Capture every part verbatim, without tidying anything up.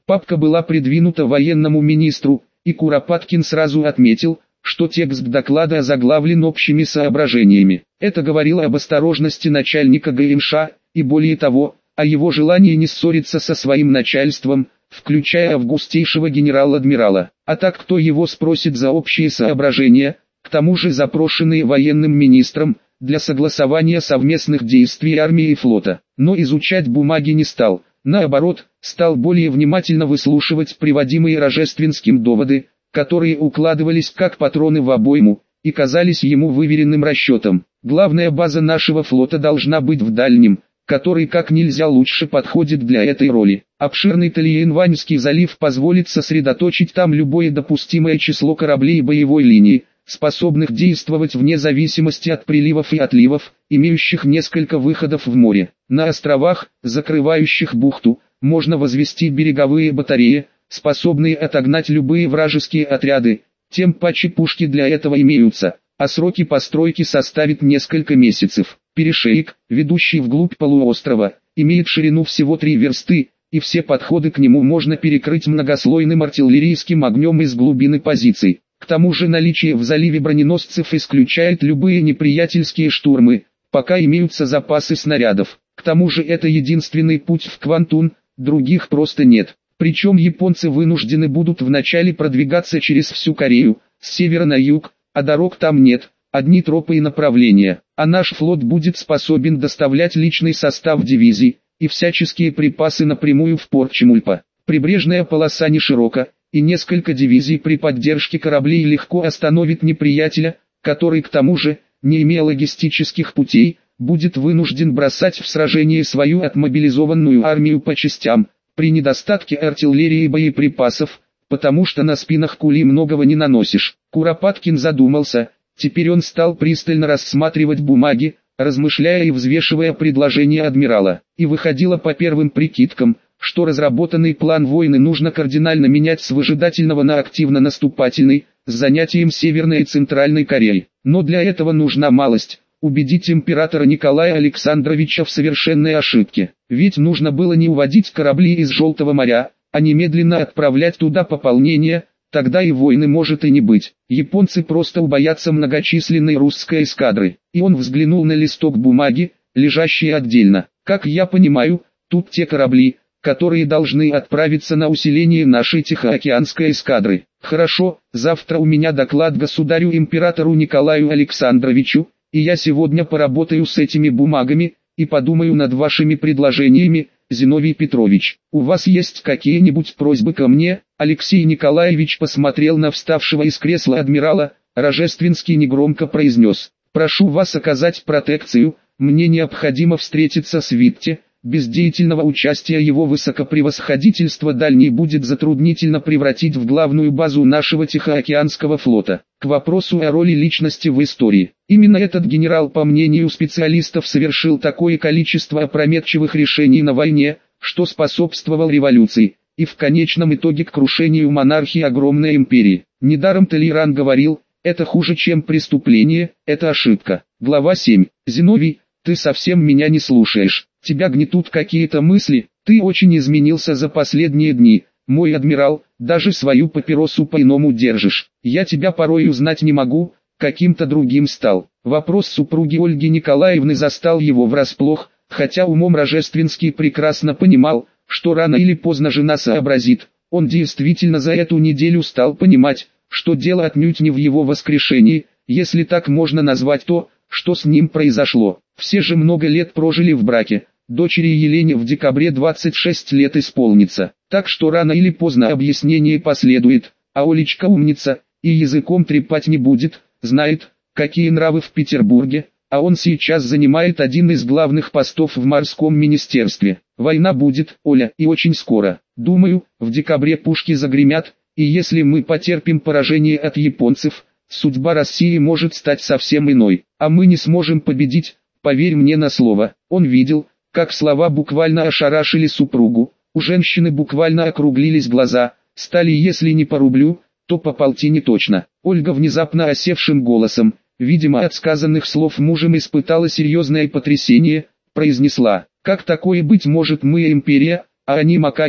Папка была придвинута военному министру, и Куропаткин сразу отметил, что текст доклада озаглавлен общими соображениями. Это говорило об осторожности начальника ГМШ, и более того, о его желании не ссориться со своим начальством, включая августейшего генерал-адмирала. А так кто его спросит за общие соображения, к тому же запрошенные военным министром, для согласования совместных действий армии и флота. Но изучать бумаги не стал, наоборот, стал более внимательно выслушивать приводимые Рожественским доводы, которые укладывались как патроны в обойму, и казались ему выверенным расчетом. Главная база нашего флота должна быть в Дальнем, который как нельзя лучше подходит для этой роли. Обширный Тальян-Ваньский залив позволит сосредоточить там любое допустимое число кораблей боевой линии, способных действовать вне зависимости от приливов и отливов, имеющих несколько выходов в море. На островах, закрывающих бухту, можно возвести береговые батареи, способные отогнать любые вражеские отряды, тем паче пушки для этого имеются, а сроки постройки составят несколько месяцев. Перешеек, ведущий вглубь полуострова, имеет ширину всего три версты, и все подходы к нему можно перекрыть многослойным артиллерийским огнем из глубины позиций. К тому же наличие в заливе броненосцев исключает любые неприятельские штурмы, пока имеются запасы снарядов. К тому же это единственный путь в Квантун, других просто нет. Причем японцы вынуждены будут вначале продвигаться через всю Корею, с севера на юг, а дорог там нет, одни тропы и направления. А наш флот будет способен доставлять личный состав дивизий и всяческие припасы напрямую в порт Чемульпа. Прибрежная полоса не широка, и несколько дивизий при поддержке кораблей легко остановит неприятеля, который к тому же, не имея логистических путей, будет вынужден бросать в сражение свою отмобилизованную армию по частям, при недостатке артиллерии и боеприпасов, потому что на спинах кули многого не наносишь. Куропаткин задумался, теперь он стал пристально рассматривать бумаги, размышляя и взвешивая предложения адмирала. И выходило по первым прикидкам, что разработанный план войны нужно кардинально менять с выжидательного на активно-наступательный, с занятием Северной и Центральной Кореи. Но для этого нужна малость – убедить императора Николая Александровича в совершенной ошибке. Ведь нужно было не уводить корабли из Желтого моря, а немедленно отправлять туда пополнение, тогда и войны может и не быть. Японцы просто убоятся многочисленной русской эскадры. И он взглянул на листок бумаги, лежащий отдельно. Как я понимаю, тут те корабли, которые должны отправиться на усиление нашей Тихоокеанской эскадры. Хорошо, завтра у меня доклад государю-императору Николаю Александровичу, и я сегодня поработаю с этими бумагами, и подумаю над вашими предложениями, Зиновий Петрович. У вас есть какие-нибудь просьбы ко мне? Алексей Николаевич посмотрел на вставшего из кресла адмирала, Рожественский негромко произнес: «Прошу вас оказать протекцию, мне необходимо встретиться с Витте». Без деятельного участия его высокопревосходительства Дальний будет затруднительно превратить в главную базу нашего Тихоокеанского флота. К вопросу о роли личности в истории. Именно этот генерал, по мнению специалистов, совершил такое количество опрометчивых решений на войне, что способствовал революции, и в конечном итоге к крушению монархии огромной империи. Недаром Толейран говорил: это хуже, чем преступление, это ошибка. Глава семь. Зиновий, ты совсем меня не слушаешь. Тебя гнетут какие-то мысли, ты очень изменился за последние дни, мой адмирал, даже свою папиросу по-иному держишь. Я тебя порой узнать не могу, каким-то другим стал. Вопрос супруги Ольги Николаевны застал его врасплох, хотя умом Рожественский прекрасно понимал, что рано или поздно жена сообразит. Он действительно за эту неделю стал понимать, что дело отнюдь не в его воскрешении, если так можно назвать то, что с ним произошло. Все же много лет прожили в браке. Дочери Елене в декабре двадцать шесть лет исполнится, так что рано или поздно объяснение последует, а Олечка умница, и языком трепать не будет, знает, какие нравы в Петербурге, а он сейчас занимает один из главных постов в морском министерстве. Война будет, Оля, и очень скоро. Думаю, в декабре пушки загремят, и если мы потерпим поражение от японцев, судьба России может стать совсем иной, а мы не сможем победить, поверь мне на слово. Он видел, как слова буквально ошарашили супругу, у женщины буквально округлились глаза, стали если не по рублю, то по полтине точно. Ольга внезапно осевшим голосом, видимо от сказанных слов мужем испытала серьезное потрясение, произнесла: «Как такое быть может, мы империя, а они макаки,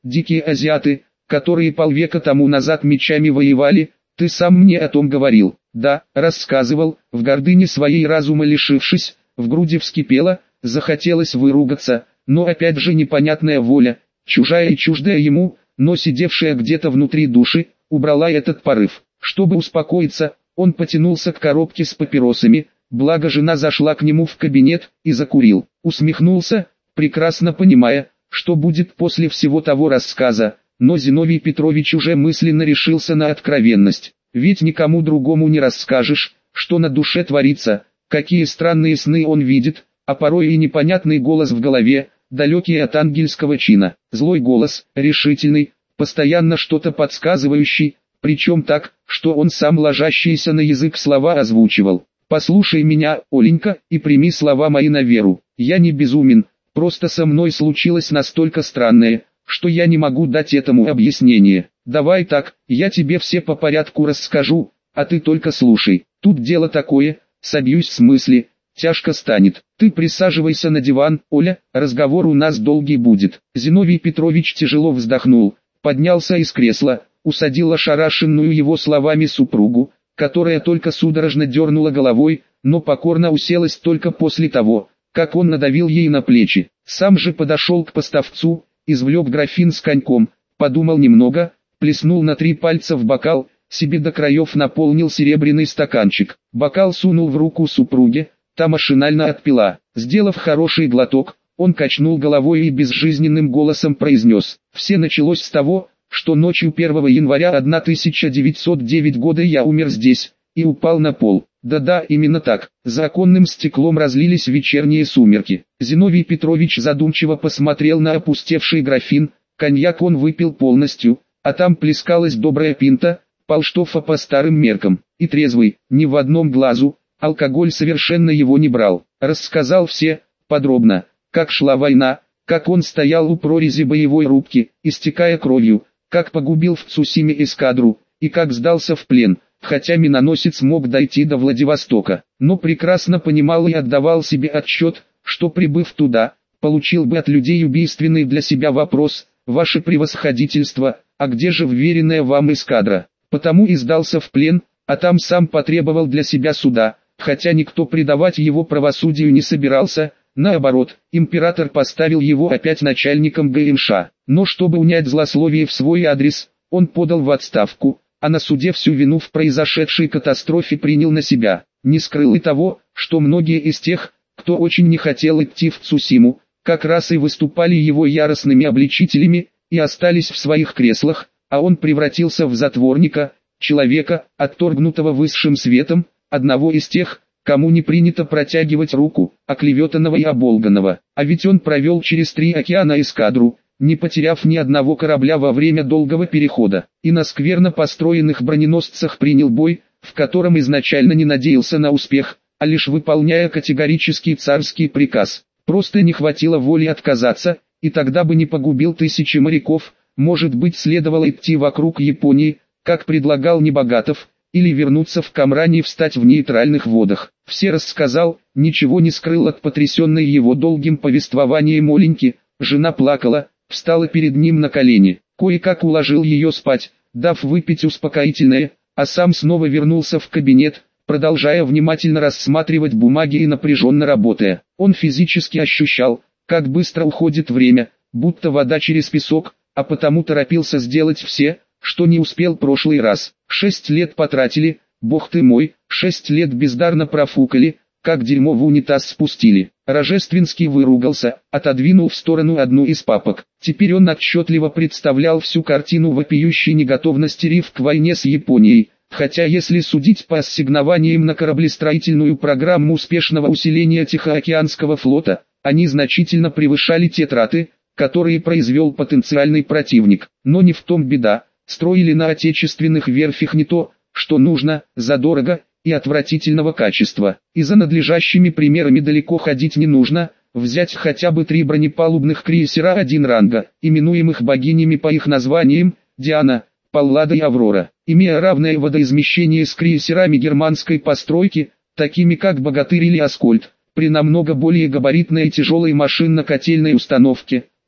дикие азиаты, которые полвека тому назад мечами воевали, ты сам мне о том говорил. Да, рассказывал, в гордыне своей разума лишившись, в груди вскипело, захотелось выругаться, но опять же непонятная воля, чужая и чуждая ему, но сидевшая где-то внутри души, убрала этот порыв. Чтобы успокоиться, он потянулся к коробке с папиросами, благо жена зашла к нему в кабинет и закурил. Усмехнулся, прекрасно понимая, что будет после всего того рассказа, но Зиновий Петрович уже мысленно решился на откровенность. Ведь никому другому не расскажешь, что на душе творится, какие странные сны он видит, а порой и непонятный голос в голове, далекий от ангельского чина. Злой голос, решительный, постоянно что-то подсказывающий, причем так, что он сам ложащиеся на язык слова озвучивал. «Послушай меня, Оленька, и прими слова мои на веру. Я не безумен, просто со мной случилось настолько странное, что я не могу дать этому объяснение. Давай так, я тебе все по порядку расскажу, а ты только слушай. Тут дело такое, собьюсь с мысли, тяжко станет. Ты присаживайся на диван, Оля, разговор у нас долгий будет». Зиновий Петрович тяжело вздохнул, поднялся из кресла, усадил ошарашенную его словами супругу, которая только судорожно дернула головой, но покорно уселась только после того, как он надавил ей на плечи. Сам же подошел к поставцу, извлек графин с коньяком, подумал немного, плеснул на три пальца в бокал, себе до краев наполнил серебряный стаканчик. Бокал сунул в руку супруге, та машинально отпила. Сделав хороший глоток, он качнул головой и безжизненным голосом произнес: «Все началось с того, что ночью первого января тысяча девятьсот девятого года я умер здесь, и упал на пол. Да-да, именно так. За оконным стеклом разлились вечерние сумерки». Зиновий Петрович задумчиво посмотрел на опустевший графин, коньяк он выпил полностью, а там плескалась добрая пинта, полштофа по старым меркам. И трезвый, ни в одном глазу, алкоголь совершенно его не брал. Рассказал все, подробно, как шла война, как он стоял у прорези боевой рубки, истекая кровью, как погубил в Цусиме эскадру, и как сдался в плен, хотя миноносец мог дойти до Владивостока, но прекрасно понимал и отдавал себе отчет, что прибыв туда, получил бы от людей убийственный для себя вопрос: «Ваше превосходительство, а где же вверенная вам эскадра?» Потому и сдался в плен, а там сам потребовал для себя суда, хотя никто предавать его правосудию не собирался. Наоборот, император поставил его опять начальником ГМШ, но чтобы унять злословие в свой адрес, он подал в отставку, а на суде всю вину в произошедшей катастрофе принял на себя. Не скрыл и того, что многие из тех, кто очень не хотел идти в Цусиму, как раз и выступали его яростными обличителями, и остались в своих креслах, а он превратился в затворника, человека, отторгнутого высшим светом, одного из тех, кому не принято протягивать руку, оклеветанного и оболганного. А ведь он провел через три океана эскадру, не потеряв ни одного корабля во время долгого перехода, и на скверно построенных броненосцах принял бой, в котором изначально не надеялся на успех, а лишь выполняя категорический царский приказ. Просто не хватило воли отказаться, и тогда бы не погубил тысячи моряков. Может быть, следовало идти вокруг Японии, как предлагал Небогатов, или вернуться в Камрань и встать в нейтральных водах. Все рассказал, ничего не скрыл от потрясенной его долгим повествованием Оленьки. Жена плакала, встала перед ним на колени, кое-как уложил ее спать, дав выпить успокоительное, а сам снова вернулся в кабинет, продолжая внимательно рассматривать бумаги и напряженно работая. Он физически ощущал, как быстро уходит время, будто вода через песок, а потому торопился сделать все, что не успел прошлый раз. Шесть лет потратили, бог ты мой, шесть лет бездарно профукали, как дерьмо в унитаз спустили. Рожественский выругался, отодвинул в сторону одну из папок. Теперь он отчетливо представлял всю картину вопиющей неготовности РИФ к войне с Японией, хотя если судить по ассигнованиям на кораблестроительную программу успешного усиления Тихоокеанского флота, они значительно превышали те траты, которые произвел потенциальный противник. Но не в том беда. Строили на отечественных верфях не то, что нужно, задорого и отвратительного качества. И за надлежащими примерами далеко ходить не нужно. Взять хотя бы три бронепалубных крейсера один ранга, именуемых богинями по их названиям: Диана, Паллада и Аврора, имея равное водоизмещение с крейсерами германской постройки, такими как Богатырь или Аскольд, при намного более габаритной и тяжелой машинно-котельной установке.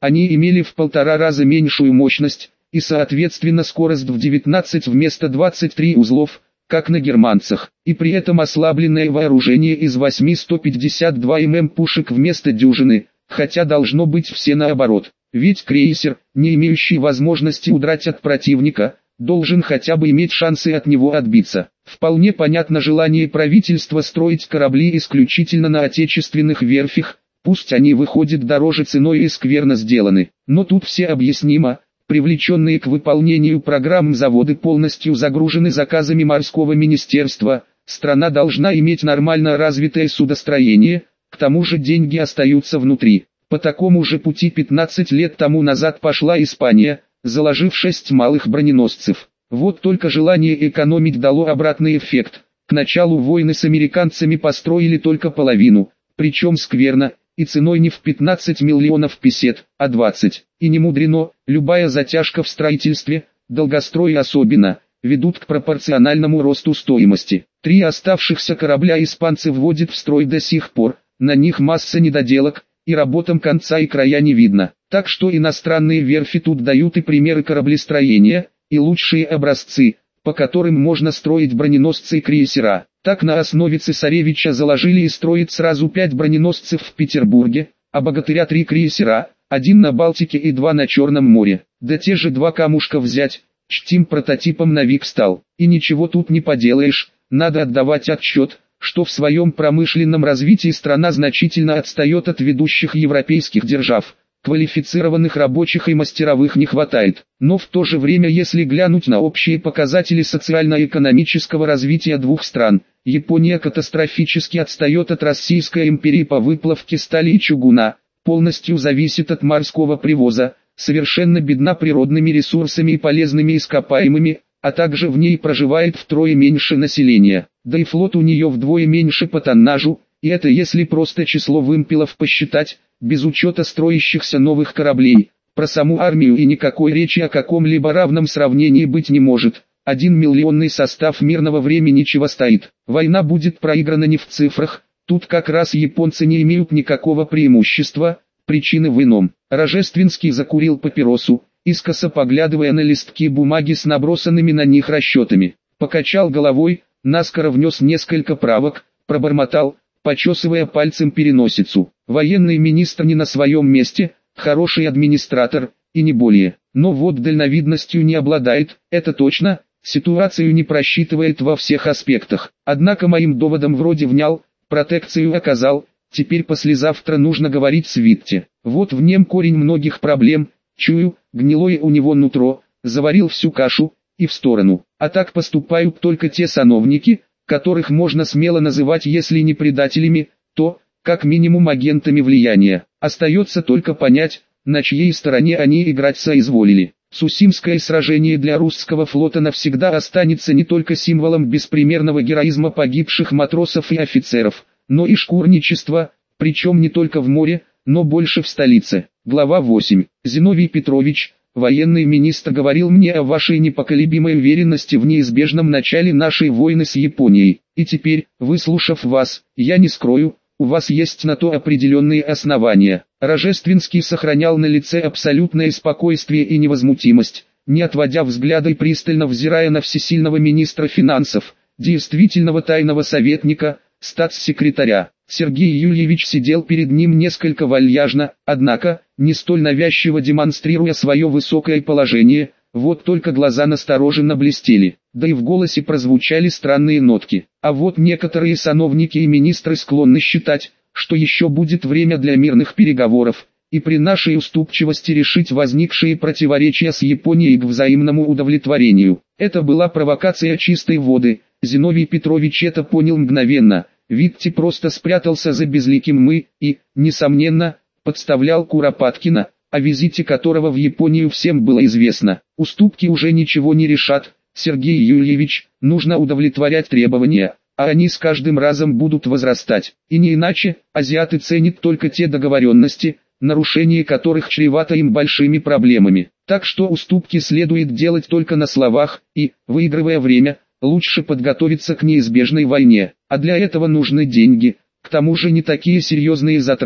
Они имели в полтора раза меньшую мощность, и соответственно скорость в девятнадцать вместо двадцати трёх узлов, как на германцах, и при этом ослабленное вооружение из восьми сто пятьдесят два миллиметра пушек вместо дюжины, хотя должно быть все наоборот. Ведь крейсер, не имеющий возможности удрать от противника, должен хотя бы иметь шансы от него отбиться. Вполне понятно желание правительства строить корабли исключительно на отечественных верфях, пусть они выходят дороже ценой и скверно сделаны, но тут все объяснимо. Привлеченные к выполнению программ заводы полностью загружены заказами морского министерства, страна должна иметь нормально развитое судостроение, к тому же деньги остаются внутри. По такому же пути пятнадцать лет тому назад пошла Испания, заложив шесть малых броненосцев. Вот только желание экономить дало обратный эффект. К началу войны с американцами построили только половину, причем скверно, и ценой не в пятнадцать миллионов песет, а двадцать. И не мудрено, любая затяжка в строительстве, долгострой особенно, ведут к пропорциональному росту стоимости. Три оставшихся корабля испанцы вводят в строй до сих пор, на них масса недоделок, и работам конца и края не видно. Так что иностранные верфи тут дают и примеры кораблестроения, и лучшие образцы, по которым можно строить броненосцы и крейсера. Так на основе цесаревича заложили и строят сразу пять броненосцев в Петербурге, а богатыря три крейсера, один на Балтике и два на Черном море. Да те же два камушка взять, чтим прототипом Навик стал. И ничего тут не поделаешь, надо отдавать отчет, что в своем промышленном развитии страна значительно отстает от ведущих европейских держав. Квалифицированных рабочих и мастеровых не хватает. Но в то же время, если глянуть на общие показатели социально-экономического развития двух стран, Япония катастрофически отстает от Российской империи по выплавке стали и чугуна, полностью зависит от морского привоза, совершенно бедна природными ресурсами и полезными ископаемыми, а также в ней проживает втрое меньше населения. Да и флот у нее вдвое меньше по тоннажу, и это если просто число вымпелов посчитать, без учета строящихся новых кораблей. Про саму армию и никакой речи о каком-либо равном сравнении быть не может. Один миллионный состав мирного времени чего стоит. Война будет проиграна не в цифрах, тут как раз японцы не имеют никакого преимущества, причины в ином. Рожественский закурил папиросу, искоса поглядывая на листки бумаги с набросанными на них расчетами. Покачал головой, наскоро внес несколько правок, пробормотал, почесывая пальцем переносицу. Военный министр не на своем месте, хороший администратор, и не более. Но вот дальновидностью не обладает, это точно, ситуацию не просчитывает во всех аспектах. Однако моим доводом вроде внял, протекцию оказал, теперь послезавтра нужно говорить с Витте. Вот в нем корень многих проблем, чую, гнилое у него нутро, заварил всю кашу, и в сторону. А так поступают только те сановники, которых можно смело называть если не предателями, то, как минимум агентами влияния. Остается только понять, на чьей стороне они играть соизволили. Цусимское сражение для русского флота навсегда останется не только символом беспримерного героизма погибших матросов и офицеров, но и шкурничества, причем не только в море, но больше в столице. Глава восемь. Зиновий Петрович, военный министр, говорил мне о вашей непоколебимой уверенности в неизбежном начале нашей войны с Японией. И теперь, выслушав вас, я не скрою, у вас есть на то определенные основания. Рожественский сохранял на лице абсолютное спокойствие и невозмутимость, не отводя взгляда и пристально взирая на всесильного министра финансов, действительного тайного советника, статс-секретаря. Сергей Юльевич сидел перед ним несколько вальяжно, однако, не столь навязчиво демонстрируя свое высокое положение, вот только глаза настороженно блестели, да и в голосе прозвучали странные нотки. А вот некоторые сановники и министры склонны считать, что еще будет время для мирных переговоров, и при нашей уступчивости решить возникшие противоречия с Японией к взаимному удовлетворению. Это была провокация чистой воды, Зиновий Петрович это понял мгновенно. Витте просто спрятался за безликим «мы» и, несомненно, подставлял Куропаткина, о визите которого в Японию всем было известно. Уступки уже ничего не решат, Сергей Юльевич, нужно удовлетворять требования, а они с каждым разом будут возрастать. И не иначе, азиаты ценят только те договоренности, нарушение которых чревато им большими проблемами. Так что уступки следует делать только на словах, и, выигрывая время, лучше подготовиться к неизбежной войне, а для этого нужны деньги, к тому же не такие серьезные затраты,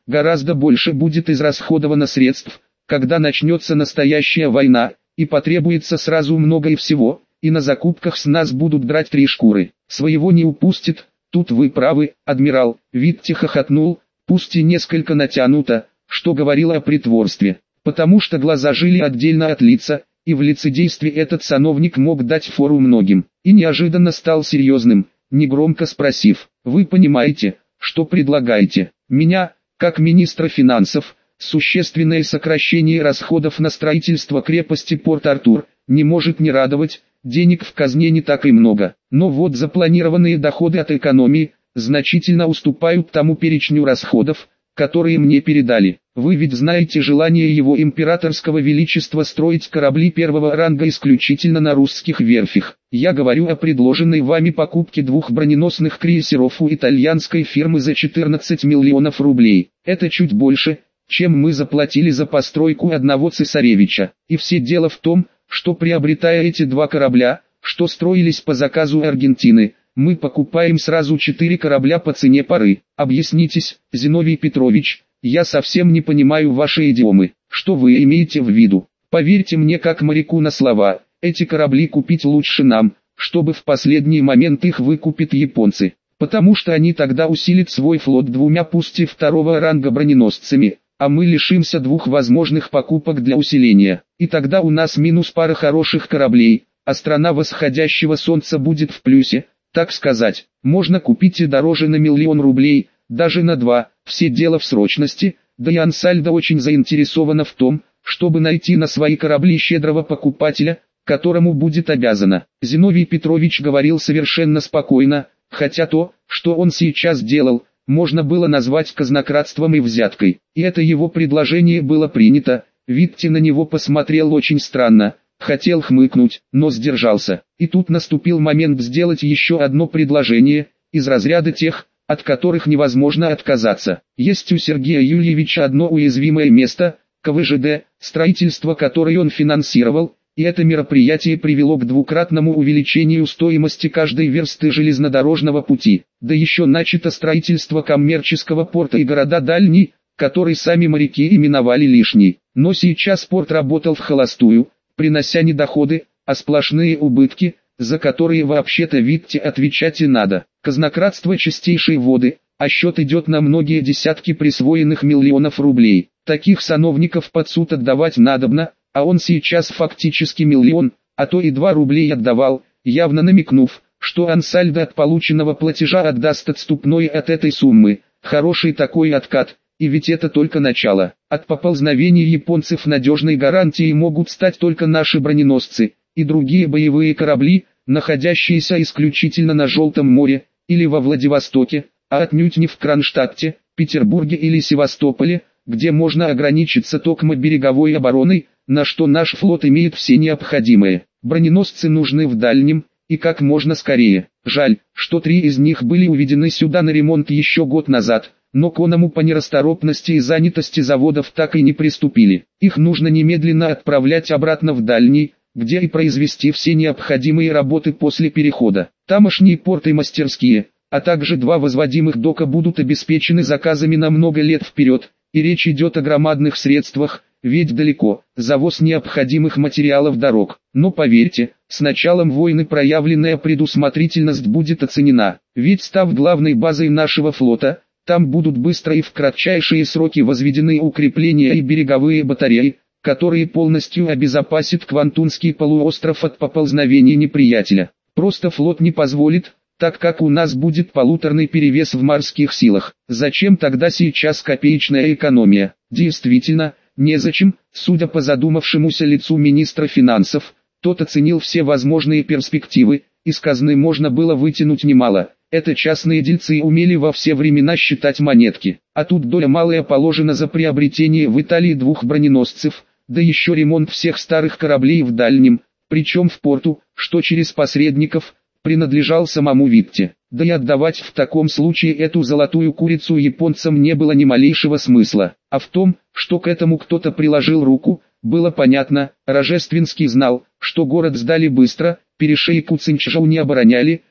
гораздо больше будет израсходовано средств, когда начнется настоящая война, и потребуется сразу много и всего, и на закупках с нас будут драть три шкуры. Своего не упустит, тут вы правы, адмирал. Витте хохотнул, пусть и несколько натянуто, что говорило о притворстве, потому что глаза жили отдельно от лица, и в лицедействе этот сановник мог дать фору многим, и неожиданно стал серьезным, негромко спросив: «Вы понимаете, что предлагаете? Меня, как министра финансов, существенное сокращение расходов на строительство крепости Порт-Артур не может не радовать, денег в казне не так и много, но вот запланированные доходы от экономии значительно уступают тому перечню расходов, которые мне передали. Вы ведь знаете желание его императорского величества строить корабли первого ранга исключительно на русских верфях. Я говорю о предложенной вами покупке двух броненосных крейсеров у итальянской фирмы за четырнадцать миллионов рублей. Это чуть больше, чем мы заплатили за постройку одного цесаревича. И все дело в том, что приобретая эти два корабля, что строились по заказу Аргентины, мы покупаем сразу четыре корабля по цене пары. Объяснитесь, Зиновий Петрович, я совсем не понимаю ваши идиомы. Что вы имеете в виду? Поверьте мне как моряку на слова, эти корабли купить лучше нам, чтобы в последний момент их выкупят японцы, потому что они тогда усилят свой флот двумя пусть и второго ранга броненосцами, а мы лишимся двух возможных покупок для усиления, и тогда у нас минус пара хороших кораблей, а страна восходящего солнца будет в плюсе. Так сказать, можно купить и дороже на миллион рублей, даже на два, все дело в срочности, да и Ансальдо очень заинтересована в том, чтобы найти на свои корабли щедрого покупателя, которому будет обязана. Зиновий Петрович говорил совершенно спокойно, хотя то, что он сейчас делал, можно было назвать казнократством и взяткой. И это его предложение было принято. Витте на него посмотрел очень странно. Хотел хмыкнуть, но сдержался. И тут наступил момент сделать еще одно предложение, из разряда тех, от которых невозможно отказаться. Есть у Сергея Юльевича одно уязвимое место, ка вэ жэ дэ, строительство которое он финансировал, и это мероприятие привело к двукратному увеличению стоимости каждой версты железнодорожного пути. Да еще начато строительство коммерческого порта и города дальний, который сами моряки именовали лишний. Но сейчас порт работал в холостую, принося не доходы, а сплошные убытки, за которые вообще-то Витте отвечать и надо. Казнократство чистейшей воды, а счет идет на многие десятки присвоенных миллионов рублей. Таких сановников под суд отдавать надобно, а он сейчас фактически миллион, а то и два рублей отдавал, явно намекнув, что Ансальдо от полученного платежа отдаст отступной от этой суммы. Хороший такой откат. И ведь это только начало. От поползновений японцев надежной гарантией могут стать только наши броненосцы и другие боевые корабли, находящиеся исключительно на Желтом море или во Владивостоке, а отнюдь не в Кронштадте, Петербурге или Севастополе, где можно ограничиться токмо береговой обороной, на что наш флот имеет все необходимые. Броненосцы нужны в дальнем, и как можно скорее. Жаль, что три из них были уведены сюда на ремонт еще год назад. Но к оному по нерасторопности и занятости заводов так и не приступили. Их нужно немедленно отправлять обратно в дальний, где и произвести все необходимые работы после перехода. Тамошние порты и мастерские, а также два возводимых дока будут обеспечены заказами на много лет вперед, и речь идет о громадных средствах, ведь далеко, завоз необходимых материалов дорог. Но поверьте, с началом войны проявленная предусмотрительность будет оценена, ведь став главной базой нашего флота, там будут быстро и в кратчайшие сроки возведены укрепления и береговые батареи, которые полностью обезопасят Квантунский полуостров от поползновений неприятеля. Просто флот не позволит, так как у нас будет полуторный перевес в морских силах. Зачем тогда сейчас копеечная экономия? Действительно, незачем. Судя по задумавшемуся лицу министра финансов, тот оценил все возможные перспективы, из казны можно было вытянуть немало. Это частные дельцы умели во все времена считать монетки, а тут доля малая положена за приобретение в Италии двух броненосцев, да еще ремонт всех старых кораблей в дальнем, причем в порту, что через посредников, принадлежал самому Витте. Да и отдавать в таком случае эту золотую курицу японцам не было ни малейшего смысла, а в том, что к этому кто-то приложил руку, было понятно. Рожественский знал, что город сдали быстро, перешейку Цинчжоу не обороняли,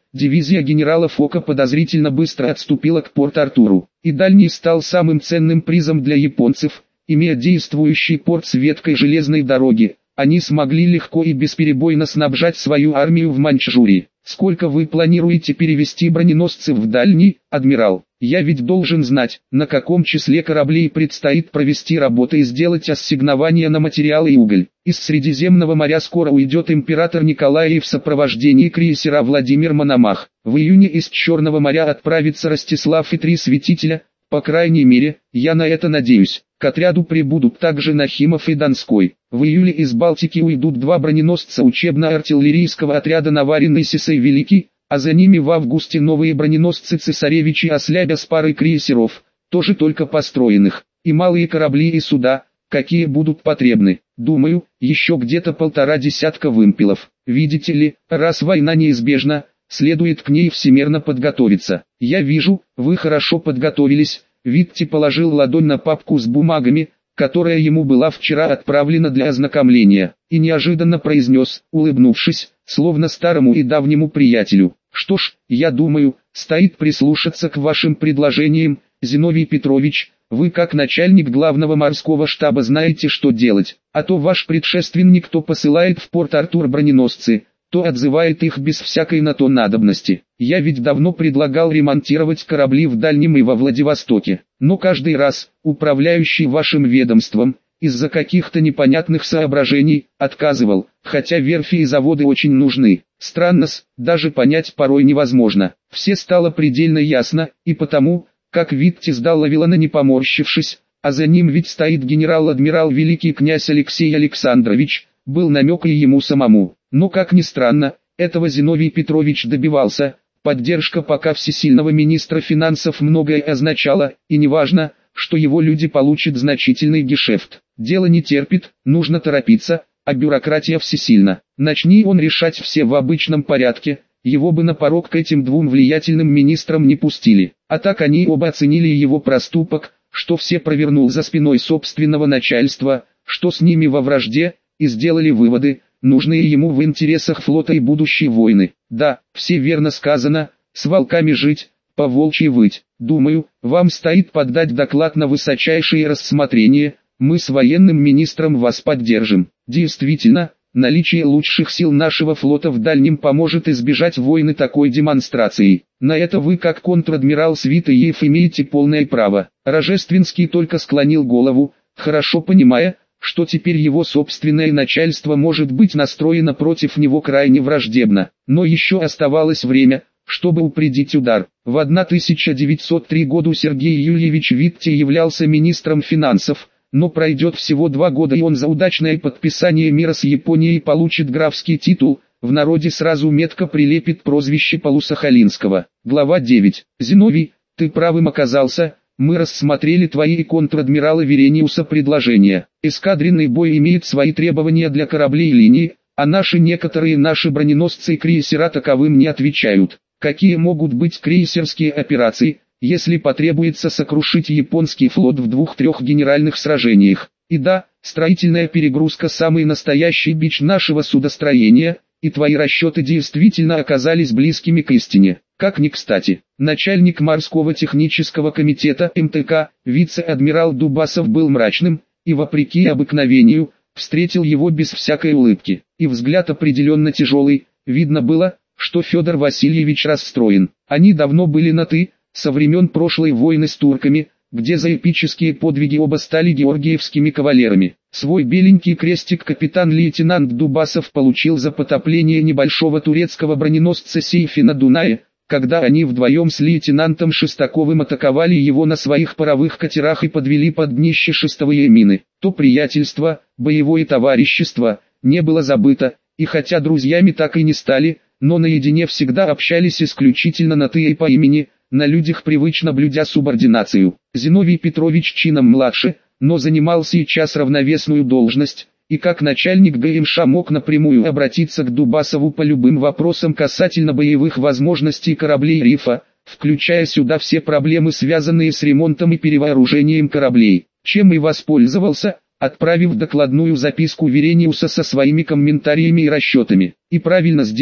дивизия генерала Фока подозрительно быстро отступила к Порт-Артуру, и Дальний стал самым ценным призом для японцев. Имея действующий порт с веткой железной дороги, они смогли легко и бесперебойно снабжать свою армию в Маньчжурии. Сколько вы планируете перевести броненосцев в Дальний, адмирал? Я ведь должен знать, на каком числе кораблей предстоит провести работы и сделать ассигнования на материалы и уголь. Из Средиземного моря скоро уйдет император Николай и в сопровождении крейсера Владимир Мономах. В июне из Черного моря отправится Ростислав и три святителя, по крайней мере, я на это надеюсь. К отряду прибудут также Нахимов и Донской. В июле из Балтики уйдут два броненосца учебно-артиллерийского отряда Наварин и Сисей Великий, а за ними в августе новые броненосцы Цесаревич и Ослябя с парой крейсеров, тоже только построенных, и малые корабли и суда, какие будут потребны. Думаю, еще где-то полтора десятка вымпелов. Видите ли, раз война неизбежна, следует к ней всемерно подготовиться. Я вижу, вы хорошо подготовились. Витти положил ладонь на папку с бумагами, которая ему была вчера отправлена для ознакомления, и неожиданно произнес, улыбнувшись, словно старому и давнему приятелю: «Что ж, я думаю, стоит прислушаться к вашим предложениям, Зиновий Петрович, вы как начальник главного морского штаба знаете, что делать, а то ваш предшественник то посылает в Порт-Артур броненосцы, то отзывает их без всякой на то надобности. Я ведь давно предлагал ремонтировать корабли в Дальнем и во Владивостоке, но каждый раз, управляющий вашим ведомством, из-за каких-то непонятных соображений, отказывал, хотя верфи и заводы очень нужны. Странно-с, даже понять порой невозможно. Все стало предельно ясно, и потому, как Витти сдал Вавилона не поморщившись, а за ним ведь стоит генерал-адмирал великий князь Алексей Александрович, был намек и ему самому. Но как ни странно, этого Зиновий Петрович добивался. Поддержка пока всесильного министра финансов многое означала, и неважно, что его люди получат значительный гешефт. Дело не терпит, нужно торопиться, а бюрократия всесильна. Начни он решать все в обычном порядке, его бы на порог к этим двум влиятельным министрам не пустили. А так они оба оценили его проступок, что все провернул за спиной собственного начальства, что с ними во вражде, и сделали выводы, нужные ему в интересах флота и будущей войны. Да, все верно сказано, с волками жить, по волчьи выть. Думаю, вам стоит поддать доклад на высочайшее рассмотрение, мы с военным министром вас поддержим. Действительно, наличие лучших сил нашего флота в Дальнем поможет избежать войны такой демонстрацией. На это вы как контр-адмирал Свитаев имеете полное право. Рожественский только склонил голову, хорошо понимая, что теперь его собственное начальство может быть настроено против него крайне враждебно. Но еще оставалось время, чтобы упредить удар. В тысяча девятьсот третьем году Сергей Юльевич Витти являлся министром финансов, но пройдет всего два года и он за удачное подписание мира с Японией получит графский титул, в народе сразу метко прилепит прозвище Полусахалинского. Глава девять. Зиновий, ты правым оказался. Мы рассмотрели твои и контр-адмирала Верениуса предложения. Эскадренный бой имеет свои требования для кораблей линии, а наши некоторые наши броненосцы и крейсера таковым не отвечают. Какие могут быть крейсерские операции, если потребуется сокрушить японский флот в двух-трех генеральных сражениях? И да, строительная перегрузка самый настоящий бич нашего судостроения, и твои расчеты действительно оказались близкими к истине. Как ни кстати, начальник морского технического комитета эм тэ ка, вице-адмирал Дубасов был мрачным, и вопреки обыкновению, встретил его без всякой улыбки, и взгляд определенно тяжелый, видно было, что Федор Васильевич расстроен. Они давно были на «ты», со времен прошлой войны с турками, где за эпические подвиги оба стали георгиевскими кавалерами. Свой беленький крестик капитан-лейтенант Дубасов получил за потопление небольшого турецкого броненосца «Сейфи» на Дунае, когда они вдвоем с лейтенантом Шестаковым атаковали его на своих паровых катерах и подвели под днище шестовые мины. То приятельство, боевое товарищество, не было забыто, и хотя друзьями так и не стали, но наедине всегда общались исключительно на «ты» и по имени, на людях привычно блюдя субординацию. Зиновий Петрович чином младше, но занимал сейчас равновесную должность, и как начальник гэ эм ша мог напрямую обратиться к Дубасову по любым вопросам касательно боевых возможностей кораблей Рифа, включая сюда все проблемы, связанные с ремонтом и перевооружением кораблей, чем и воспользовался, отправив докладную записку Верениуса со своими комментариями и расчетами. И правильно сделал,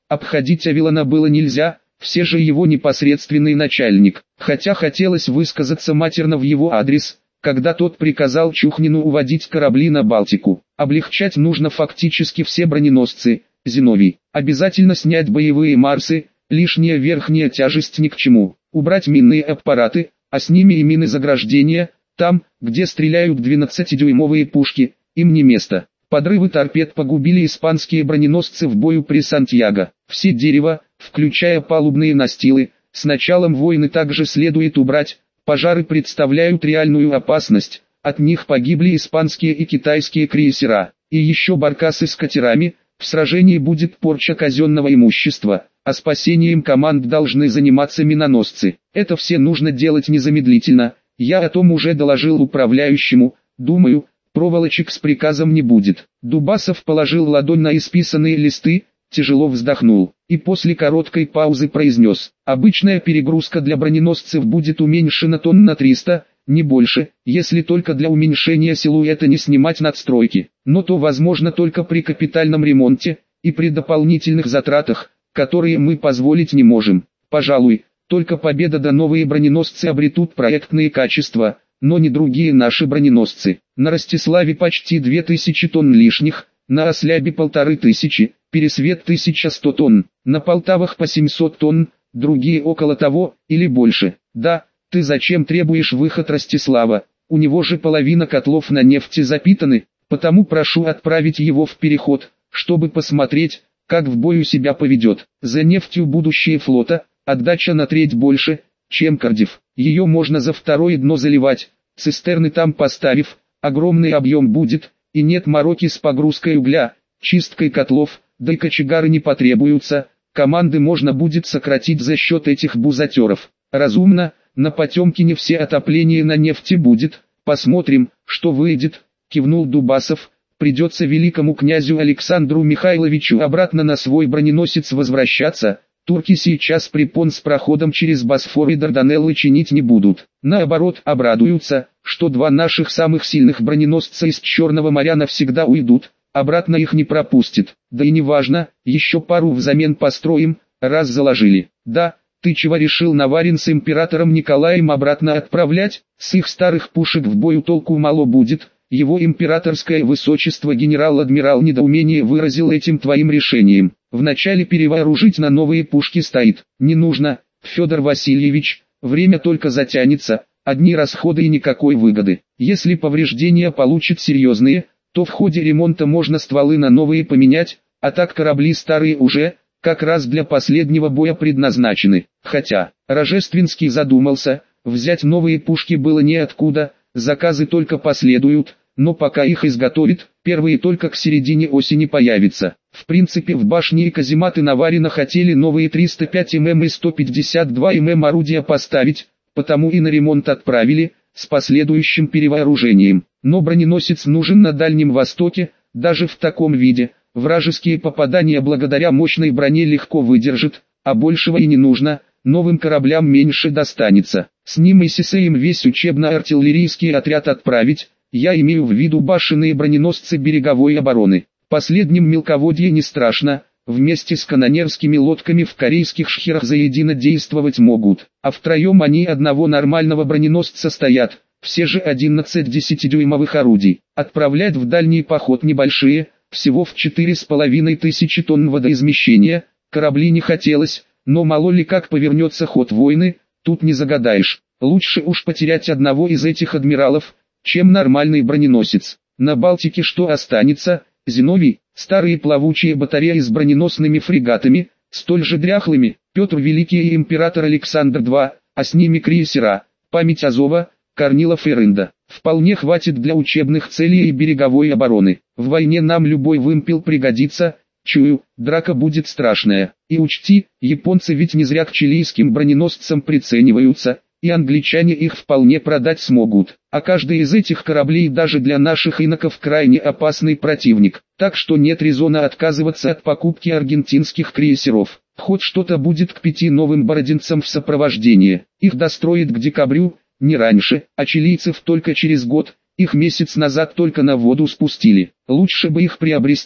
Обходить Авилона было нельзя, все же его непосредственный начальник. Хотя хотелось высказаться матерно в его адрес, когда тот приказал Чухнину уводить корабли на Балтику. Облегчать нужно фактически все броненосцы. Зиновий, обязательно снять боевые Марсы, лишняя верхняя тяжесть ни к чему. Убрать минные аппараты, а с ними и мины заграждения, там, где стреляют двенадцатидюймовые пушки, им не место. Подрывы торпед погубили испанские броненосцы в бою при Сантьяго. Все дерево, включая палубные настилы, с началом войны также следует убрать. Пожары представляют реальную опасность, от них погибли испанские и китайские крейсера. И еще баркасы с катерами, в сражении будет порча казенного имущества, а спасением команд должны заниматься миноносцы. Это все нужно делать незамедлительно, я о том уже доложил управляющему, думаю, проволочек с приказом не будет. Дубасов положил ладонь на исписанные листы, тяжело вздохнул, и после короткой паузы произнес: обычная перегрузка для броненосцев будет уменьшена тонн на триста, не больше, если только для уменьшения силуэта не снимать надстройки, но то возможно только при капитальном ремонте, и при дополнительных затратах, которые мы позволить не можем. Пожалуй, только победа да новые броненосцы обретут проектные качества, но не другие наши броненосцы. На Ростиславе почти две тысячи тонн лишних, на Ослябе полторы тысячи, Пересвет тысяча сто тонн, на Полтавах по семьсот тонн, другие около того, или больше. Да, ты зачем требуешь выход Ростислава? У него же половина котлов на нефти запитаны, потому прошу отправить его в переход, чтобы посмотреть, как в бою себя поведет. За нефтью будущее флота, отдача на треть больше, чем Кардифф. Ее можно за второе дно заливать, цистерны там поставив, огромный объем будет, и нет мороки с погрузкой угля, чисткой котлов, да и кочегары не потребуются, команды можно будет сократить за счет этих бузатеров. Разумно, на Потемкине все отопление на нефти будет, посмотрим, что выйдет, кивнул Дубасов. Придется великому князю Александру Михайловичу обратно на свой броненосец возвращаться, турки сейчас препон с проходом через Босфор и Дарданеллы чинить не будут. Наоборот, обрадуются, что два наших самых сильных броненосца из Черного моря навсегда уйдут, обратно их не пропустит. Да и не важно, еще пару взамен построим, раз заложили. Да, ты чего решил Наварин с императором Николаем обратно отправлять? С их старых пушек в бою толку мало будет. Его императорское высочество генерал-адмирал недоумение выразил этим твоим решением. Вначале перевооружить на новые пушки стоит. Не нужно, Федор Васильевич, время только затянется, одни расходы и никакой выгоды. Если повреждения получат серьезные, то в ходе ремонта можно стволы на новые поменять, а так корабли старые уже, как раз для последнего боя предназначены. Хотя, Рожественский задумался, взять новые пушки было неоткуда. Заказы только последуют, но пока их изготовят, первые только к середине осени появятся. В принципе в башне и казематы Наварина хотели новые триста пять миллиметров и сто пятьдесят два миллиметра орудия поставить, потому и на ремонт отправили, с последующим перевооружением. Но броненосец нужен на Дальнем Востоке, даже в таком виде, вражеские попадания благодаря мощной броне легко выдержит, а большего и не нужно. Новым кораблям меньше достанется. С ним и Сисеем весь учебно-артиллерийский отряд отправить, я имею в виду башенные броненосцы береговой обороны. Последним мелководье не страшно, вместе с канонерскими лодками в корейских шхерах заедино действовать могут, а втроем они одного нормального броненосца стоят, все же одиннадцать десятидюймовых орудий. Отправлять в дальний поход небольшие, всего в четыре с половиной тысячи тонн водоизмещения, корабли не хотелось. Но мало ли как повернется ход войны, тут не загадаешь. Лучше уж потерять одного из этих адмиралов, чем нормальный броненосец. На Балтике что останется? Зиновий, старые плавучие батареи с броненосными фрегатами, столь же дряхлыми, Петр Великий и император Александр второй, а с ними крейсера, память Азова, Корнилов и Рында. Вполне хватит для учебных целей и береговой обороны. В войне нам любой вымпел пригодится. Чую, драка будет страшная. И учти, японцы ведь не зря к чилийским броненосцам прицениваются, и англичане их вполне продать смогут. А каждый из этих кораблей даже для наших иноков крайне опасный противник. Так что нет резона отказываться от покупки аргентинских крейсеров. Хоть что-то будет к пяти новым бородинцам в сопровождении. Их достроят к декабрю, не раньше, а чилийцев только через год. Их месяц назад только на воду спустили. Лучше бы их приобрести.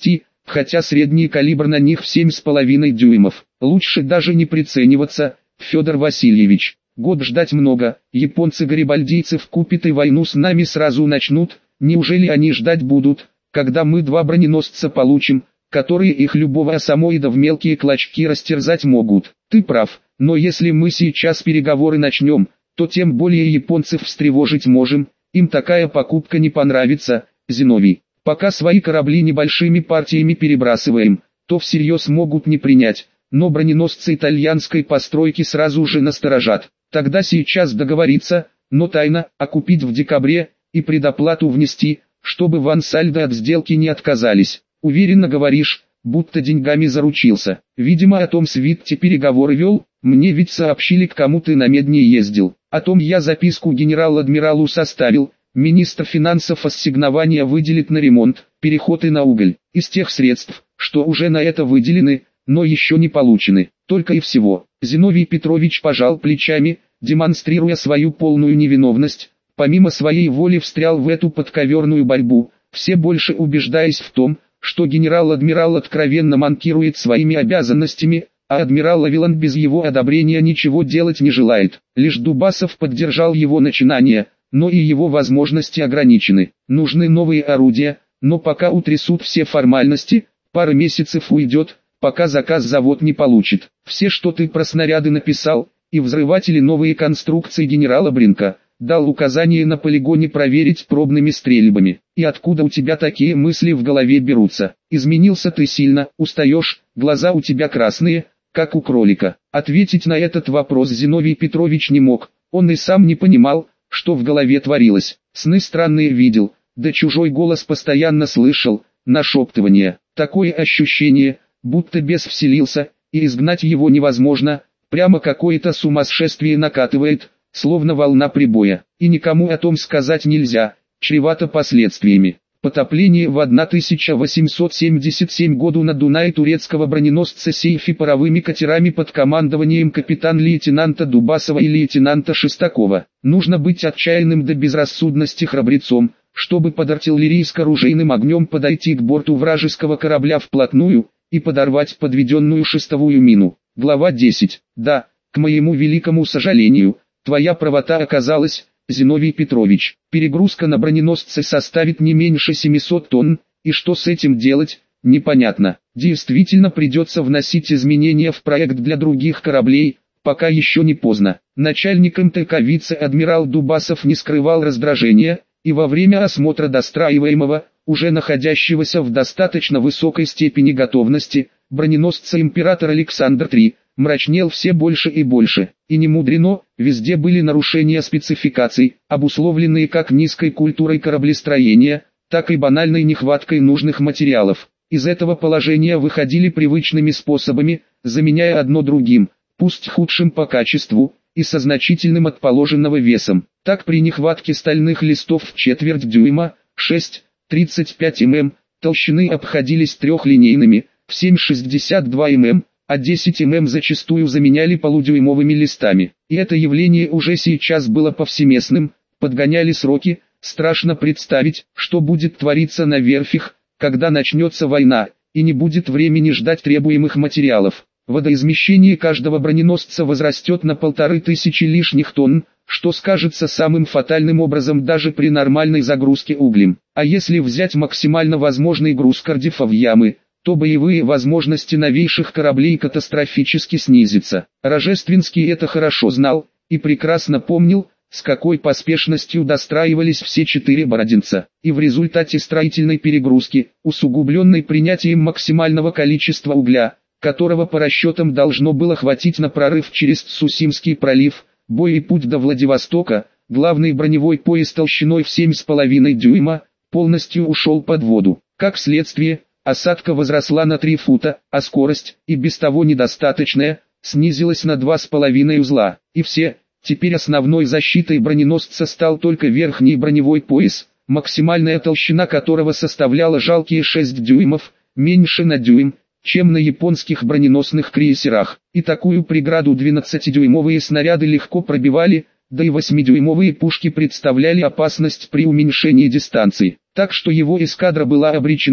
хотя средний калибр на них в семь с половиной дюймов. Лучше даже не прицениваться, Федор Васильевич. Год ждать много, японцы-гарибальдийцы вкупе и войну с нами сразу начнут, неужели они ждать будут, когда мы два броненосца получим, которые их любого самоида в мелкие клочки растерзать могут? Ты прав, но если мы сейчас переговоры начнем, то тем более японцев встревожить можем, им такая покупка не понравится, Зиновий. Пока свои корабли небольшими партиями перебрасываем, то всерьез могут не принять, но броненосцы итальянской постройки сразу же насторожат. Тогда сейчас договориться, но тайно, а купить в декабре, и предоплату внести, чтобы в ансальдо от сделки не отказались. Уверенно говоришь, будто деньгами заручился. Видимо, о том Свитте переговоры вел, мне ведь сообщили, к кому ты на Медне ездил. О том я записку генерал-адмиралу составил, министр финансов ассигнования выделит на ремонт, переход и на уголь. Из тех средств, что уже на это выделены, но еще не получены, только и всего. Зиновий Петрович пожал плечами, демонстрируя свою полную невиновность, помимо своей воли встрял в эту подковерную борьбу, все больше убеждаясь в том, что генерал-адмирал откровенно манкирует своими обязанностями, а адмирал Авиланд без его одобрения ничего делать не желает. Лишь Дубасов поддержал его начинание, но и его возможности ограничены. Нужны новые орудия, но пока утрясут все формальности, пара месяцев уйдет, пока заказ завод не получит. Все, что ты про снаряды написал, и взрыватели новые конструкции генерала Бринка, дал указание на полигоне проверить пробными стрельбами. И откуда у тебя такие мысли в голове берутся? Изменился ты сильно, устаешь, глаза у тебя красные, как у кролика. Ответить на этот вопрос Зиновий Петрович не мог, он и сам не понимал, что в голове творилось. Сны странные видел, да чужой голос постоянно слышал, нашептывание. Такое ощущение, будто бес вселился, и изгнать его невозможно, прямо какое-то сумасшествие накатывает, словно волна прибоя, и никому о том сказать нельзя, чревато последствиями. Потопление в тысяча восемьсот семьдесят седьмом году на Дунае турецкого броненосца Сейфи паровыми катерами под командованием капитан-лейтенанта Дубасова и лейтенанта Шестакова. Нужно быть отчаянным до безрассудности храбрецом, чтобы под артиллерийско-ружейным огнем подойти к борту вражеского корабля вплотную и подорвать подведенную шестовую мину. Глава десять. Да, к моему великому сожалению, твоя правота оказалась, Зиновий Петрович. Перегрузка на броненосце составит не меньше семисот тонн, и что с этим делать, непонятно. Действительно придется вносить изменения в проект для других кораблей, пока еще не поздно. Начальник эм тэ ка вице-адмирал Дубасов не скрывал раздражения, и во время осмотра достраиваемого, уже находящегося в достаточно высокой степени готовности, броненосца император Александр третий, мрачнел все больше и больше, и не мудрено, везде были нарушения спецификаций, обусловленные как низкой культурой кораблестроения, так и банальной нехваткой нужных материалов. Из этого положения выходили привычными способами, заменяя одно другим, пусть худшим по качеству, и со значительным от положенного весом. Так при нехватке стальных листов в четверть дюйма, шесть, тридцать пять мм, толщины обходились трехлинейными, в семь шестьдесят два мм, а десять мм зачастую заменяли полудюймовыми листами. И это явление уже сейчас было повсеместным, подгоняли сроки, страшно представить, что будет твориться на верфях, когда начнется война, и не будет времени ждать требуемых материалов. Водоизмещение каждого броненосца возрастет на полторы тысячи лишних тонн, что скажется самым фатальным образом даже при нормальной загрузке углем. А если взять максимально возможный груз Кардифа в ямы, то боевые возможности новейших кораблей катастрофически снизятся. Рожественский это хорошо знал, и прекрасно помнил, с какой поспешностью достраивались все четыре бородинца. И в результате строительной перегрузки, усугубленной принятием максимального количества угля, которого по расчетам должно было хватить на прорыв через Цусимский пролив, бой и путь до Владивостока, главный броневой пояс толщиной в семь с половиной дюйма, полностью ушел под воду. Как следствие, осадка возросла на три фута, а скорость, и без того недостаточная, снизилась на два с половиной узла. И все, теперь основной защитой броненосца стал только верхний броневой пояс, максимальная толщина которого составляла жалкие шесть дюймов, меньше на дюйм, чем на японских броненосных крейсерах. И такую преграду двенадцатидюймовые снаряды легко пробивали, да и восьмидюймовые пушки представляли опасность при уменьшении дистанции. Так что его эскадра была обречена,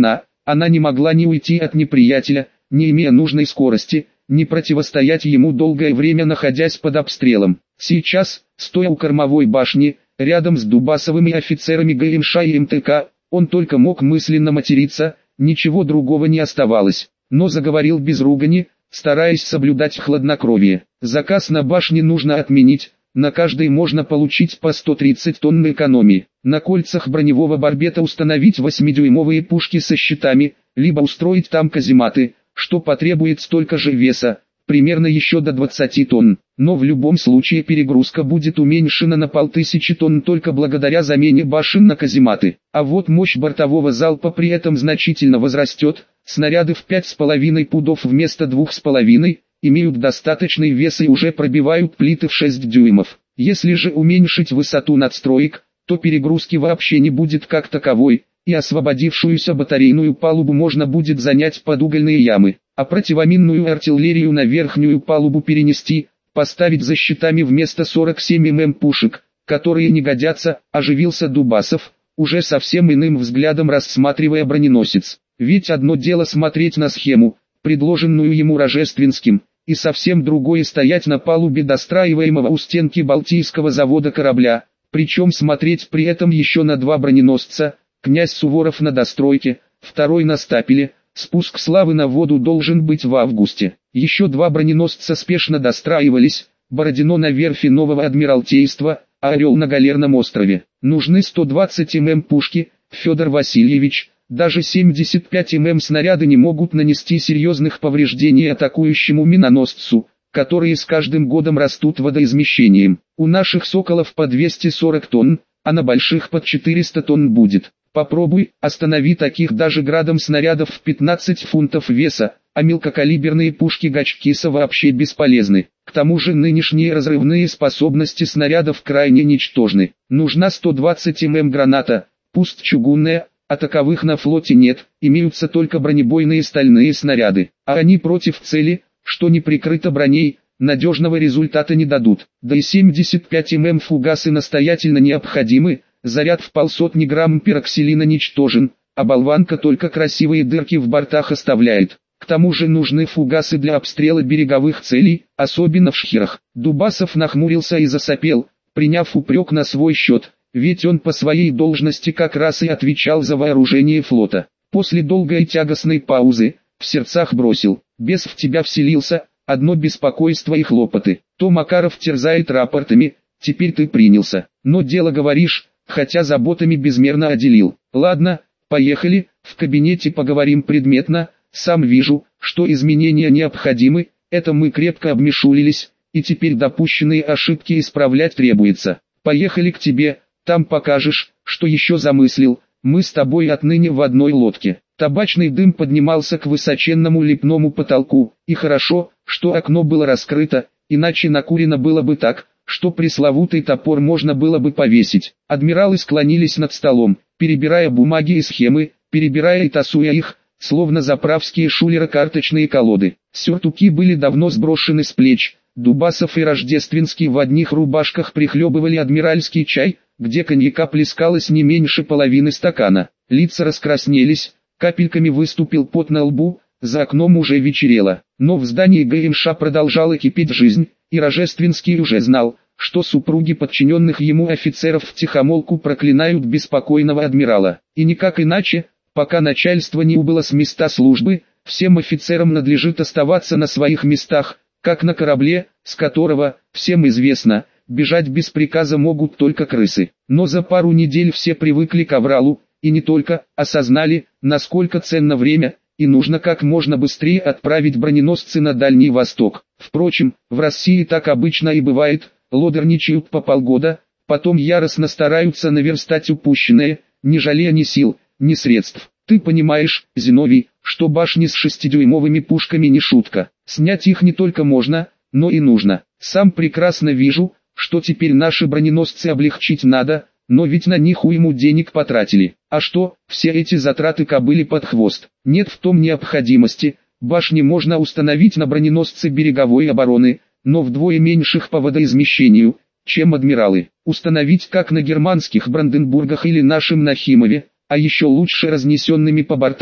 она не могла ни уйти от неприятеля, не имея нужной скорости, не противостоять ему долгое время, находясь под обстрелом. Сейчас, стоя у кормовой башни, рядом с Дубасовыми офицерами ГМШ и МТК, он только мог мысленно материться, ничего другого не оставалось, но заговорил без ругани, стараясь соблюдать хладнокровие. Заказ на башне нужно отменить, на каждой можно получить по сто тридцать тонн на экономии. На кольцах броневого барбета установить восьмидюймовые пушки со щитами, либо устроить там казематы, что потребует столько же веса, примерно еще до двадцати тонн. Но в любом случае перегрузка будет уменьшена на полтысячи тонн только благодаря замене башен на казематы. А вот мощь бортового залпа при этом значительно возрастет, снаряды в пять с половиной пудов вместо двух с половиной, имеют достаточный вес и уже пробивают плиты в шесть дюймов. Если же уменьшить высоту надстроек, то перегрузки вообще не будет как таковой, и освободившуюся батарейную палубу можно будет занять под угольные ямы, а противоминную артиллерию на верхнюю палубу перенести, поставить за щитами вместо сорок семь миллиметров пушек, которые не годятся, оживился Дубасов, уже совсем иным взглядом рассматривая броненосец. Ведь одно дело смотреть на схему, предложенную ему Рожественским, и совсем другое стоять на палубе достраиваемого у стенки Балтийского завода корабля, причем смотреть при этом еще на два броненосца, князь Суворов на достройке, второй на стапеле. Спуск Славы на воду должен быть в августе. Еще два броненосца спешно достраивались, Бородино на верфи Нового Адмиралтейства, а Орел на Галерном острове. Нужны сто двадцать миллиметров пушки, Федор Васильевич. Даже семьдесят пять миллиметров снаряды не могут нанести серьезных повреждений атакующему миноносцу, которые с каждым годом растут водоизмещением. У наших «Соколов» по двести сорок тонн, а на больших под четыреста тонн будет. Попробуй, останови таких даже градом снарядов в пятнадцать фунтов веса, а мелкокалиберные пушки Гачкиса вообще бесполезны. К тому же нынешние разрывные способности снарядов крайне ничтожны. Нужна сто двадцать миллиметров граната, пусть чугунная, а таковых на флоте нет, имеются только бронебойные стальные снаряды, а они против цели, что не прикрыто броней, надежного результата не дадут. Да и семьдесят пять миллиметров фугасы настоятельно необходимы, заряд в полсотни грамм пироксилина ничтожен, а болванка только красивые дырки в бортах оставляет. К тому же нужны фугасы для обстрела береговых целей, особенно в шхерах. Дубасов нахмурился и засопел, приняв упрек на свой счет. Ведь он по своей должности как раз и отвечал за вооружение флота. После долгой и тягостной паузы, в сердцах бросил: «Бес в тебя вселился, одно беспокойство и хлопоты. То Макаров терзает рапортами, теперь ты принялся. Но дело говоришь, хотя заботами безмерно отделил. Ладно, поехали, в кабинете поговорим предметно, сам вижу, что изменения необходимы, это мы крепко обмешулились, и теперь допущенные ошибки исправлять требуется. Поехали к тебе. Там покажешь, что еще замыслил, мы с тобой отныне в одной лодке». Табачный дым поднимался к высоченному лепному потолку, и хорошо, что окно было раскрыто, иначе накурено было бы так, что пресловутый топор можно было бы повесить. Адмиралы склонились над столом, перебирая бумаги и схемы, перебирая и тасуя их, словно заправские шулеры-карточные колоды. Сюртуки были давно сброшены с плеч, Дубасов и Рождественский в одних рубашках прихлебывали адмиральский чай, где коньяка плескалось не меньше половины стакана. Лица раскраснелись, капельками выступил пот на лбу, за окном уже вечерело. Но в здании ГМШ продолжала кипеть жизнь, и Рожественский уже знал, что супруги подчиненных ему офицеров втихомолку проклинают беспокойного адмирала. И никак иначе, пока начальство не убыло с места службы, всем офицерам надлежит оставаться на своих местах, как на корабле, с которого, всем известно, бежать без приказа могут только крысы. Но за пару недель все привыкли к авралу, и не только, осознали, насколько ценно время, и нужно как можно быстрее отправить броненосцы на Дальний Восток. Впрочем, в России так обычно и бывает, лодерничают по полгода, потом яростно стараются наверстать упущенное, не жалея ни сил, ни средств. Ты понимаешь, Зиновий, что башни с шестидюймовыми пушками не шутка. Снять их не только можно, но и нужно. Сам прекрасно вижу, что теперь наши броненосцы облегчить надо, но ведь на них уйму денег потратили. А что, все эти затраты кобыли под хвост? Нет в том необходимости. Башни можно установить на броненосцы береговой обороны, но вдвое меньших по водоизмещению, чем адмиралы. Установить как на германских Бранденбургах или нашем Нахимове, а еще лучше разнесенными по бортам,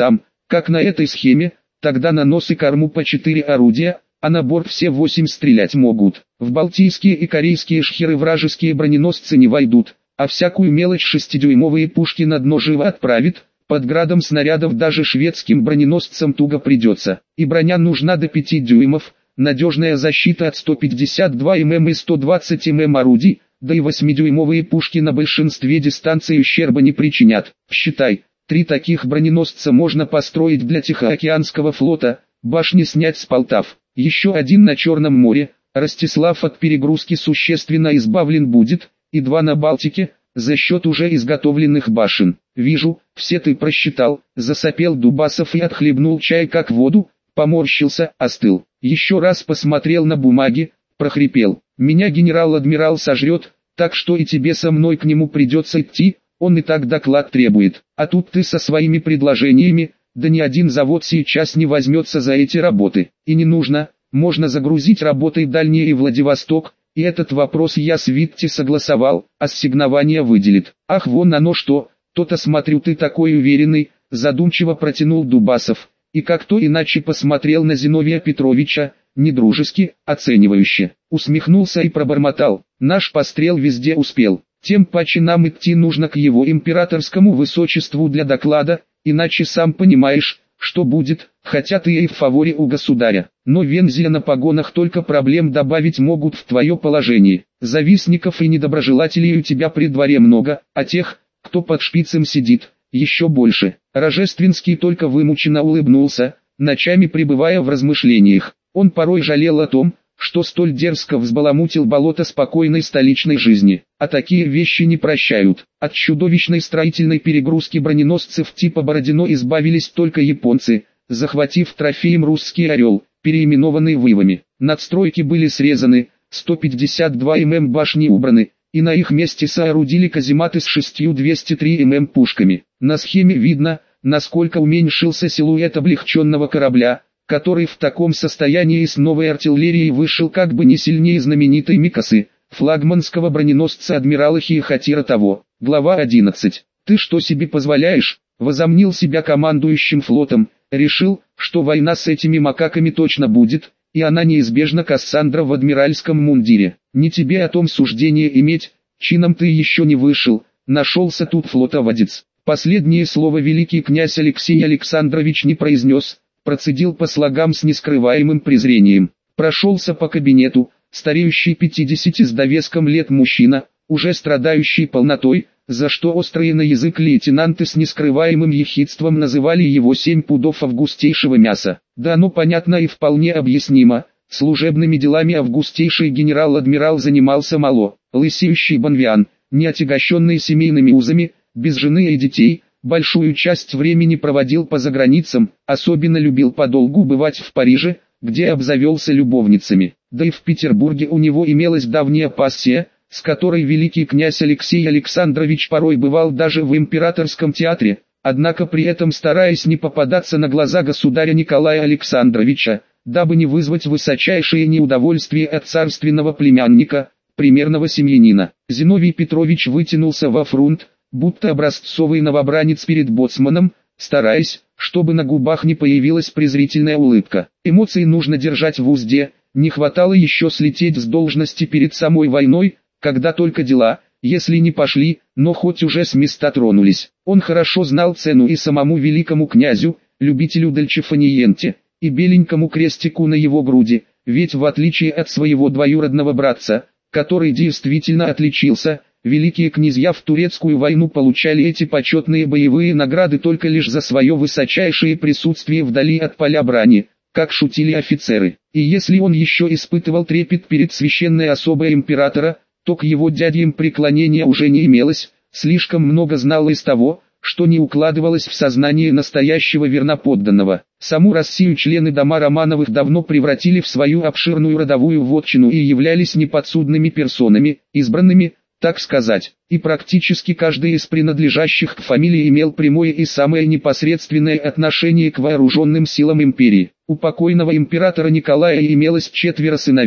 Как на этой схеме, тогда на нос и корму по четыре орудия, а на борт все восемь стрелять могут. В балтийские и корейские шхеры вражеские броненосцы не войдут, а всякую мелочь шестидюймовые пушки на дно живо отправит. Под градом снарядов даже шведским броненосцам туго придется. И броня нужна до пяти дюймов, надежная защита от сто пятьдесят два миллиметра и сто двадцать миллиметров орудий, да и восьмидюймовые пушки на большинстве дистанций ущерба не причинят. Считай, три таких броненосца можно построить для Тихоокеанского флота, башни снять с Полтав. Еще один на Черном море, Ростислав от перегрузки существенно избавлен будет, и два на Балтике, за счет уже изготовленных башен. Вижу, все ты просчитал, засопел Дубасов и отхлебнул чай как воду, поморщился, остыл. Еще раз посмотрел на бумаги, прохрипел. Меня генерал-адмирал сожрет, так что и тебе со мной к нему придется идти, он и так доклад требует. А тут ты со своими предложениями, да ни один завод сейчас не возьмется за эти работы. И не нужно, можно загрузить работой дальние и Владивосток. И этот вопрос я с Витти согласовал, ассигнование выделит. Ах, вон оно что, то-то смотрю ты такой уверенный, задумчиво протянул Дубасов. И как-то иначе посмотрел на Зиновия Петровича, не дружески, оценивающе. Усмехнулся и пробормотал, наш пострел везде успел. Тем паче нам идти нужно к его императорскому высочеству для доклада, иначе сам понимаешь, что будет, хотя ты и в фаворе у государя. Но вензеля на погонах только проблем добавить могут в твое положение. Завистников и недоброжелателей у тебя при дворе много, а тех, кто под шпицем сидит, еще больше. Рожественский только вымученно улыбнулся, ночами пребывая в размышлениях. Он порой жалел о том, что столь дерзко взбаламутил болото спокойной столичной жизни. А такие вещи не прощают. От чудовищной строительной перегрузки броненосцев типа Бородино избавились только японцы, захватив трофеем русский «Орел», переименованный «Вывами». Надстройки были срезаны, сто пятьдесят два миллиметра башни убраны, и на их месте соорудили казематы с шестью двести три миллиметра пушками. На схеме видно, насколько уменьшился силуэт облегченного корабля, который в таком состоянии с новой артиллерией вышел как бы не сильнее знаменитой Микасы, флагманского броненосца адмирала Хиехатира того. Глава одиннадцать. Ты что себе позволяешь? Возомнил себя командующим флотом, решил, что война с этими макаками точно будет, и она неизбежна. Кассандра в адмиральском мундире. Не тебе о том суждение иметь, чином ты еще не вышел, нашелся тут флотоводец. Последнее слово великий князь Алексей Александрович не произнес, процедил по слогам с нескрываемым презрением. Прошелся по кабинету, стареющий пятидесяти с довеском лет мужчина, уже страдающий полнотой, за что острые на язык лейтенанты с нескрываемым ехидством называли его семь пудов августейшего мяса. Да, ну понятно и вполне объяснимо, служебными делами августейший генерал-адмирал занимался мало. Лысеющий Бонвиан, не отягощенный семейными узами, без жены и детей, большую часть времени проводил по заграницам, особенно любил подолгу бывать в Париже, где обзавелся любовницами. Да и в Петербурге у него имелась давняя пассия, с которой великий князь Алексей Александрович порой бывал даже в императорском театре, однако при этом стараясь не попадаться на глаза государя Николая Александровича, дабы не вызвать высочайшее неудовольствие от царственного племянника, примерного семьянина. Зиновий Петрович вытянулся во фрунт, будто образцовый новобранец перед боцманом, стараясь, чтобы на губах не появилась презрительная улыбка. Эмоции нужно держать в узде, не хватало еще слететь с должности перед самой войной, когда только дела, если не пошли, но хоть уже с места тронулись. Он хорошо знал цену и самому великому князю, любителю дольчефаниенте, и беленькому крестику на его груди, ведь в отличие от своего двоюродного братца, который действительно отличился, великие князья в турецкую войну получали эти почетные боевые награды только лишь за свое высочайшее присутствие вдали от поля брани, как шутили офицеры. И если он еще испытывал трепет перед священной особой императора, то к его дядям преклонения уже не имелось, слишком много знал из того, что не укладывалось в сознание настоящего верноподданного. Саму Россию члены дома Романовых давно превратили в свою обширную родовую вотчину и являлись неподсудными персонами, избранными, так сказать, и практически каждый из принадлежащих к фамилии имел прямое и самое непосредственное отношение к вооруженным силам империи. У покойного императора Николая имелось четверо сыновей,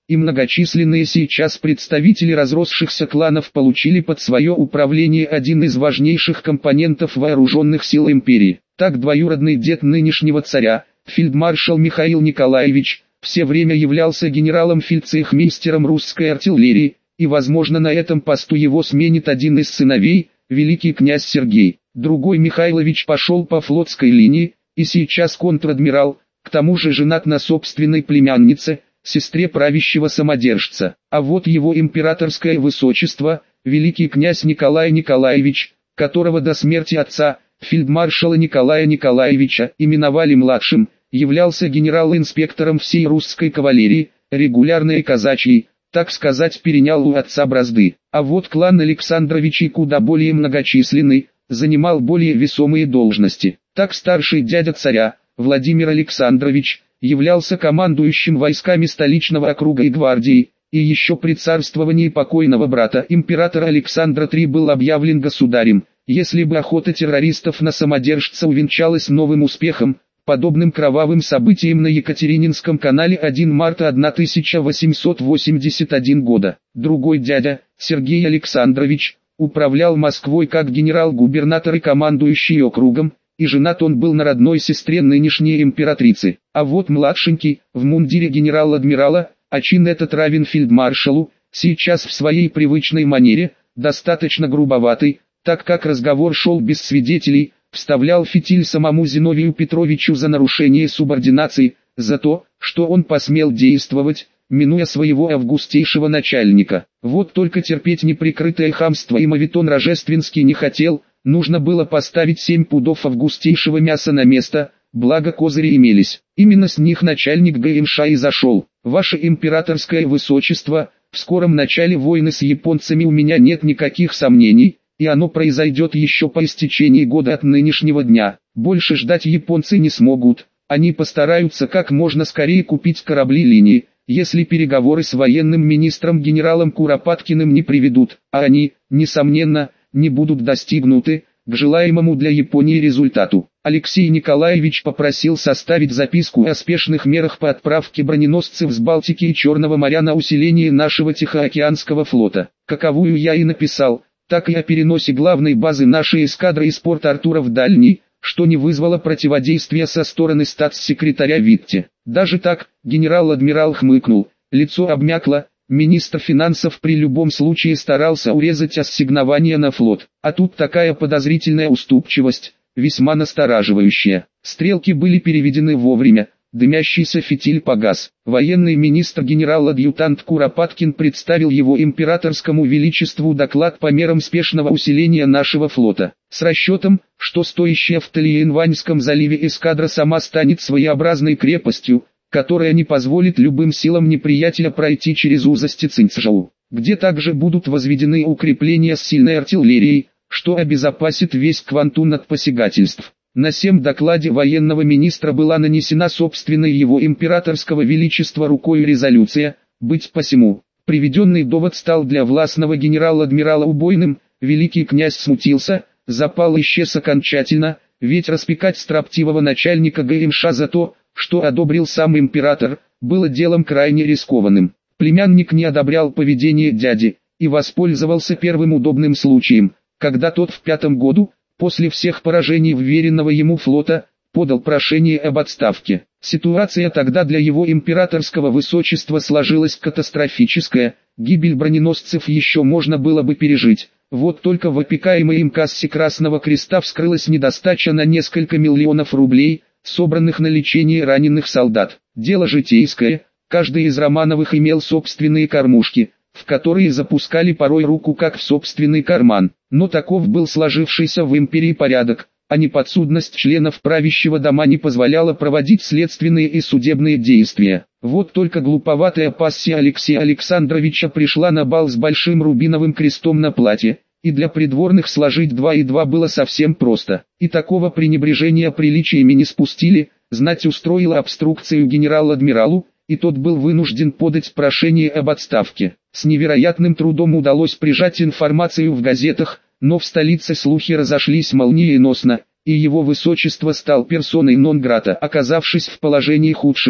и многочисленные сейчас представители разросшихся кланов получили под свое управление один из важнейших компонентов вооруженных сил империи. Так двоюродный дед нынешнего царя, фельдмаршал Михаил Николаевич, все время являлся генералом-фельдцейхмейстером русской артиллерии, и возможно на этом посту его сменит один из сыновей, великий князь Сергей. Другой Михайлович пошел по флотской линии, и сейчас контр-адмирал, к тому же женат на собственной племяннице, сестре правящего самодержца. А вот его императорское высочество, великий князь Николай Николаевич, которого до смерти отца, фельдмаршала Николая Николаевича, именовали младшим, являлся генерал-инспектором всей русской кавалерии, регулярной и казачьей, так сказать, перенял у отца бразды. А вот клан Александровичей куда более многочисленный, занимал более весомые должности. Так старший дядя царя, Владимир Александрович, являлся командующим войсками столичного округа и гвардии, и еще при царствовании покойного брата императора Александра третьего был объявлен государем. Если бы охота террористов на самодержца увенчалась новым успехом, подобным кровавым событиям на Екатерининском канале первого марта тысяча восемьсот восемьдесят первого года, другой дядя, Сергей Александрович, управлял Москвой как генерал-губернатор и командующий округом, и женат он был на родной сестре нынешней императрицы. А вот младшенький, в мундире генерал-адмирала, а чин этот равен фельдмаршалу, сейчас в своей привычной манере, достаточно грубоватый, так как разговор шел без свидетелей, вставлял фитиль самому Зиновию Петровичу за нарушение субординации, за то, что он посмел действовать, минуя своего августейшего начальника. Вот только терпеть неприкрытое хамство и моветон Рожественский не хотел, нужно было поставить семь пудов августейшего мяса на место, благо козыри имелись. Именно с них начальник ГМШ и зашел. Ваше императорское высочество, в скором начале войны с японцами у меня нет никаких сомнений, и оно произойдет еще по истечении года от нынешнего дня. Больше ждать японцы не смогут, они постараются как можно скорее купить корабли линии, если переговоры с военным министром генералом Куропаткиным не приведут, а они, несомненно, не будут достигнуты, к желаемому для Японии результату. Алексей Николаевич попросил составить записку о спешных мерах по отправке броненосцев с Балтики и Черного моря на усиление нашего Тихоокеанского флота, каковую я и написал, так и о переносе главной базы нашей эскадры из порта Артура в Дальний, что не вызвало противодействия со стороны статс-секретаря Витте. Даже так, генерал-адмирал хмыкнул, лицо обмякло, министр финансов при любом случае старался урезать ассигнования на флот, а тут такая подозрительная уступчивость, весьма настораживающая. Стрелки были переведены вовремя, дымящийся фитиль погас. Военный министр генерал-адъютант Куропаткин представил его императорскому величеству доклад по мерам спешного усиления нашего флота, с расчетом, что стоящая в Тальянваньском заливе эскадра сама станет своеобразной крепостью, которая не позволит любым силам неприятеля пройти через узости Цинцжоу, где также будут возведены укрепления с сильной артиллерией, что обезопасит весь Квантун от посягательств. На сем докладе военного министра была нанесена собственной его императорского величества рукой резолюция, быть посему. Приведенный довод стал для властного генерал-адмирала убойным, великий князь смутился, запал исчез окончательно, ведь распекать строптивого начальника ГМШ за то, что одобрил сам император, было делом крайне рискованным. Племянник не одобрял поведение дяди, и воспользовался первым удобным случаем, когда тот в пятом году, после всех поражений вверенного ему флота, подал прошение об отставке. Ситуация тогда для его императорского высочества сложилась катастрофическая, гибель броненосцев еще можно было бы пережить. Вот только в опекаемой им кассе Красного Креста вскрылась недостача на несколько миллионов рублей, собранных на лечение раненых солдат. Дело житейское, каждый из Романовых имел собственные кормушки, в которые запускали порой руку как в собственный карман. Но таков был сложившийся в империи порядок, а неподсудность членов правящего дома не позволяла проводить следственные и судебные действия. Вот только глуповатая пассия Алексея Александровича пришла на бал с большим рубиновым крестом на платье, и для придворных сложить два и два было совсем просто. И такого пренебрежения приличиями не спустили, знать устроила обструкцию генерал-адмиралу, и тот был вынужден подать прошение об отставке. С невероятным трудом удалось прижать информацию в газетах, но в столице слухи разошлись молниеносно, и его высочество стал персоной нон-грата, оказавшись в положении худшем,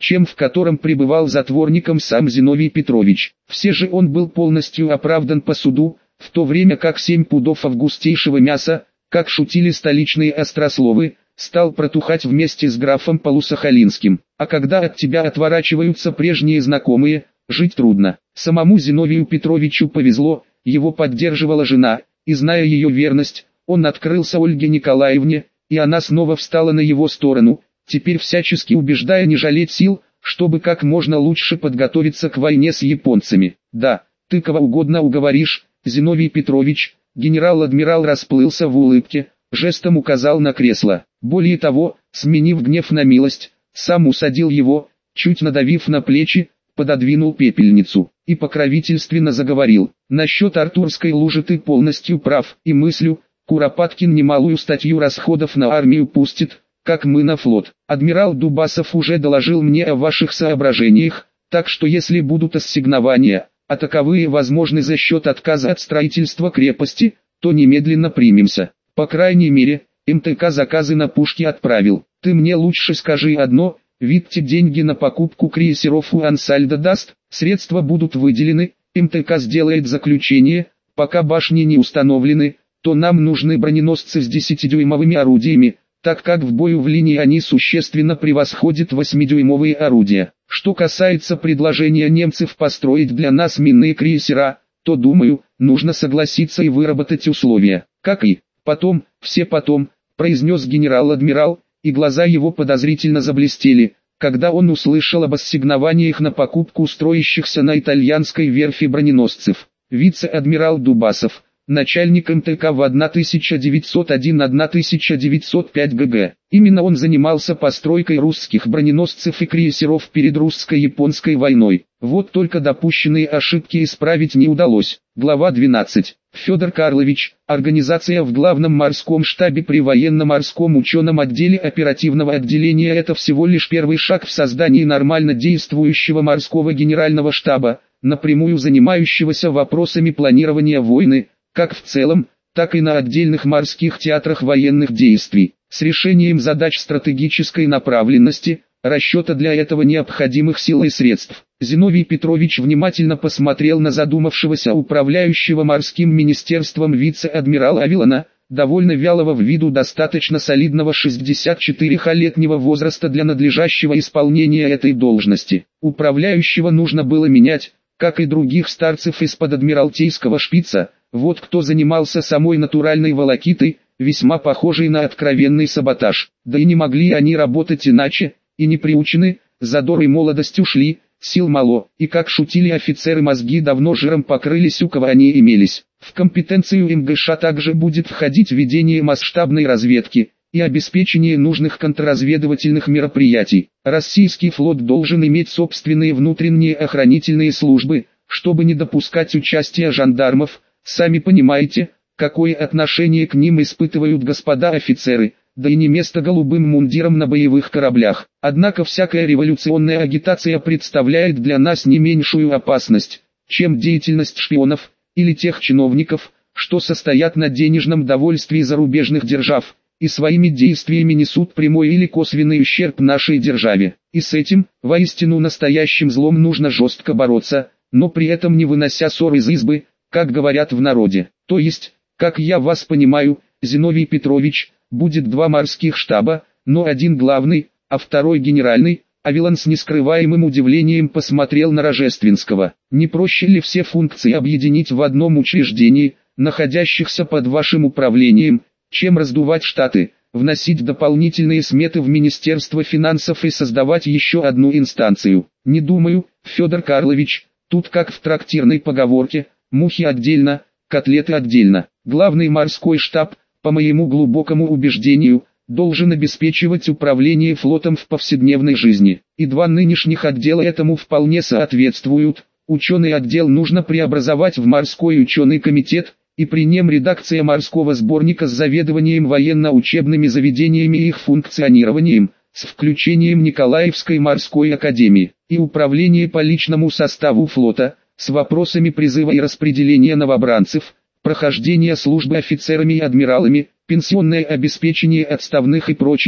чем в котором пребывал затворником сам Зиновий Петрович. Все же он был полностью оправдан по суду, в то время как семь пудов августейшего мяса, как шутили столичные острословы, стал протухать вместе с графом Полусахалинским. А когда от тебя отворачиваются прежние знакомые, жить трудно. Самому Зиновию Петровичу повезло, его поддерживала жена, и зная ее верность, он открылся Ольге Николаевне, и она снова встала на его сторону, теперь всячески убеждая не жалеть сил, чтобы как можно лучше подготовиться к войне с японцами. Да, ты кого угодно уговоришь, Зиновий Петрович. Генерал-адмирал расплылся в улыбке, жестом указал на кресло. Более того, сменив гнев на милость, сам усадил его, чуть надавив на плечи, пододвинул пепельницу и покровительственно заговорил. Насчет Артурской лужи ты полностью прав, и мыслю, Куропаткин немалую статью расходов на армию пустит, как мы на флот. Адмирал Дубасов уже доложил мне о ваших соображениях, так что если будут ассигнования, а таковые возможны за счет отказа от строительства крепости, то немедленно примемся. По крайней мере, эм тэ ка заказы на пушки отправил. Ты мне лучше скажи одно, Витте деньги на покупку крейсеров у Ансальдо даст, средства будут выделены, эм тэ ка сделает заключение, пока башни не установлены, то нам нужны броненосцы с десятидюймовыми орудиями, так как в бою в линии они существенно превосходят восьмидюймовые орудия. Что касается предложения немцев построить для нас минные крейсера, то думаю, нужно согласиться и выработать условия. Как и потом, все потом, произнес генерал-адмирал, и глаза его подозрительно заблестели, когда он услышал об ассигнованиях на покупку строящихся на итальянской верфи броненосцев. Вице-адмирал Дубасов, начальник эм тэ ка в тысяча девятьсот один — тысяча девятьсот пять гэ гэ. Именно он занимался постройкой русских броненосцев и крейсеров перед русско-японской войной. Вот только допущенные ошибки исправить не удалось. Глава двенадцать. Федор Карлович, организация в главном морском штабе при военно-морском ученом отделе оперативного отделения – это всего лишь первый шаг в создании нормально действующего морского генерального штаба, напрямую занимающегося вопросами планирования войны, как в целом, так и на отдельных морских театрах военных действий, с решением задач стратегической направленности, расчета для этого необходимых сил и средств. Зиновий Петрович внимательно посмотрел на задумавшегося управляющего морским министерством вице-адмирала Авилона, довольно вялого в виду достаточно солидного шестидесяти четырёхлетнего возраста для надлежащего исполнения этой должности. Управляющего нужно было менять, как и других старцев из-под адмиралтейского шпица. Вот кто занимался самой натуральной волокитой, весьма похожей на откровенный саботаж. Да и не могли они работать иначе, и не приучены, задор и молодость ушли, сил мало, и как шутили офицеры, мозги давно жиром покрылись, у кого они имелись. В компетенцию эм гэ ша также будет входить ведение масштабной разведки и обеспечение нужных контрразведывательных мероприятий. Российский флот должен иметь собственные внутренние охранительные службы, чтобы не допускать участия жандармов. Сами понимаете, какое отношение к ним испытывают господа офицеры, да и не место голубым мундирам на боевых кораблях. Однако всякая революционная агитация представляет для нас не меньшую опасность, чем деятельность шпионов, или тех чиновников, что состоят на денежном довольствии зарубежных держав, и своими действиями несут прямой или косвенный ущерб нашей державе. И с этим, воистину настоящим злом, нужно жестко бороться, но при этом не вынося ссор из избы, как говорят в народе. То есть, как я вас понимаю, Зиновий Петрович, будет два морских штаба, но один главный, а второй генеральный. Авилон с нескрываемым удивлением посмотрел на Рожественского. Не проще ли все функции объединить в одном учреждении, находящихся под вашим управлением, чем раздувать штаты, вносить дополнительные сметы в Министерство финансов и создавать еще одну инстанцию? Не думаю, Федор Карлович, тут как в трактирной поговорке: мухи отдельно, котлеты отдельно. Главный морской штаб, по моему глубокому убеждению, должен обеспечивать управление флотом в повседневной жизни. И два нынешних отдела этому вполне соответствуют. Ученый отдел нужно преобразовать в морской ученый комитет, и при нем редакция морского сборника с заведованием военно-учебными заведениями и их функционированием, с включением Николаевской морской академии, и управление по личному составу флота, с вопросами призыва и распределения новобранцев, прохождения службы офицерами и адмиралами, пенсионное обеспечение отставных и прочее.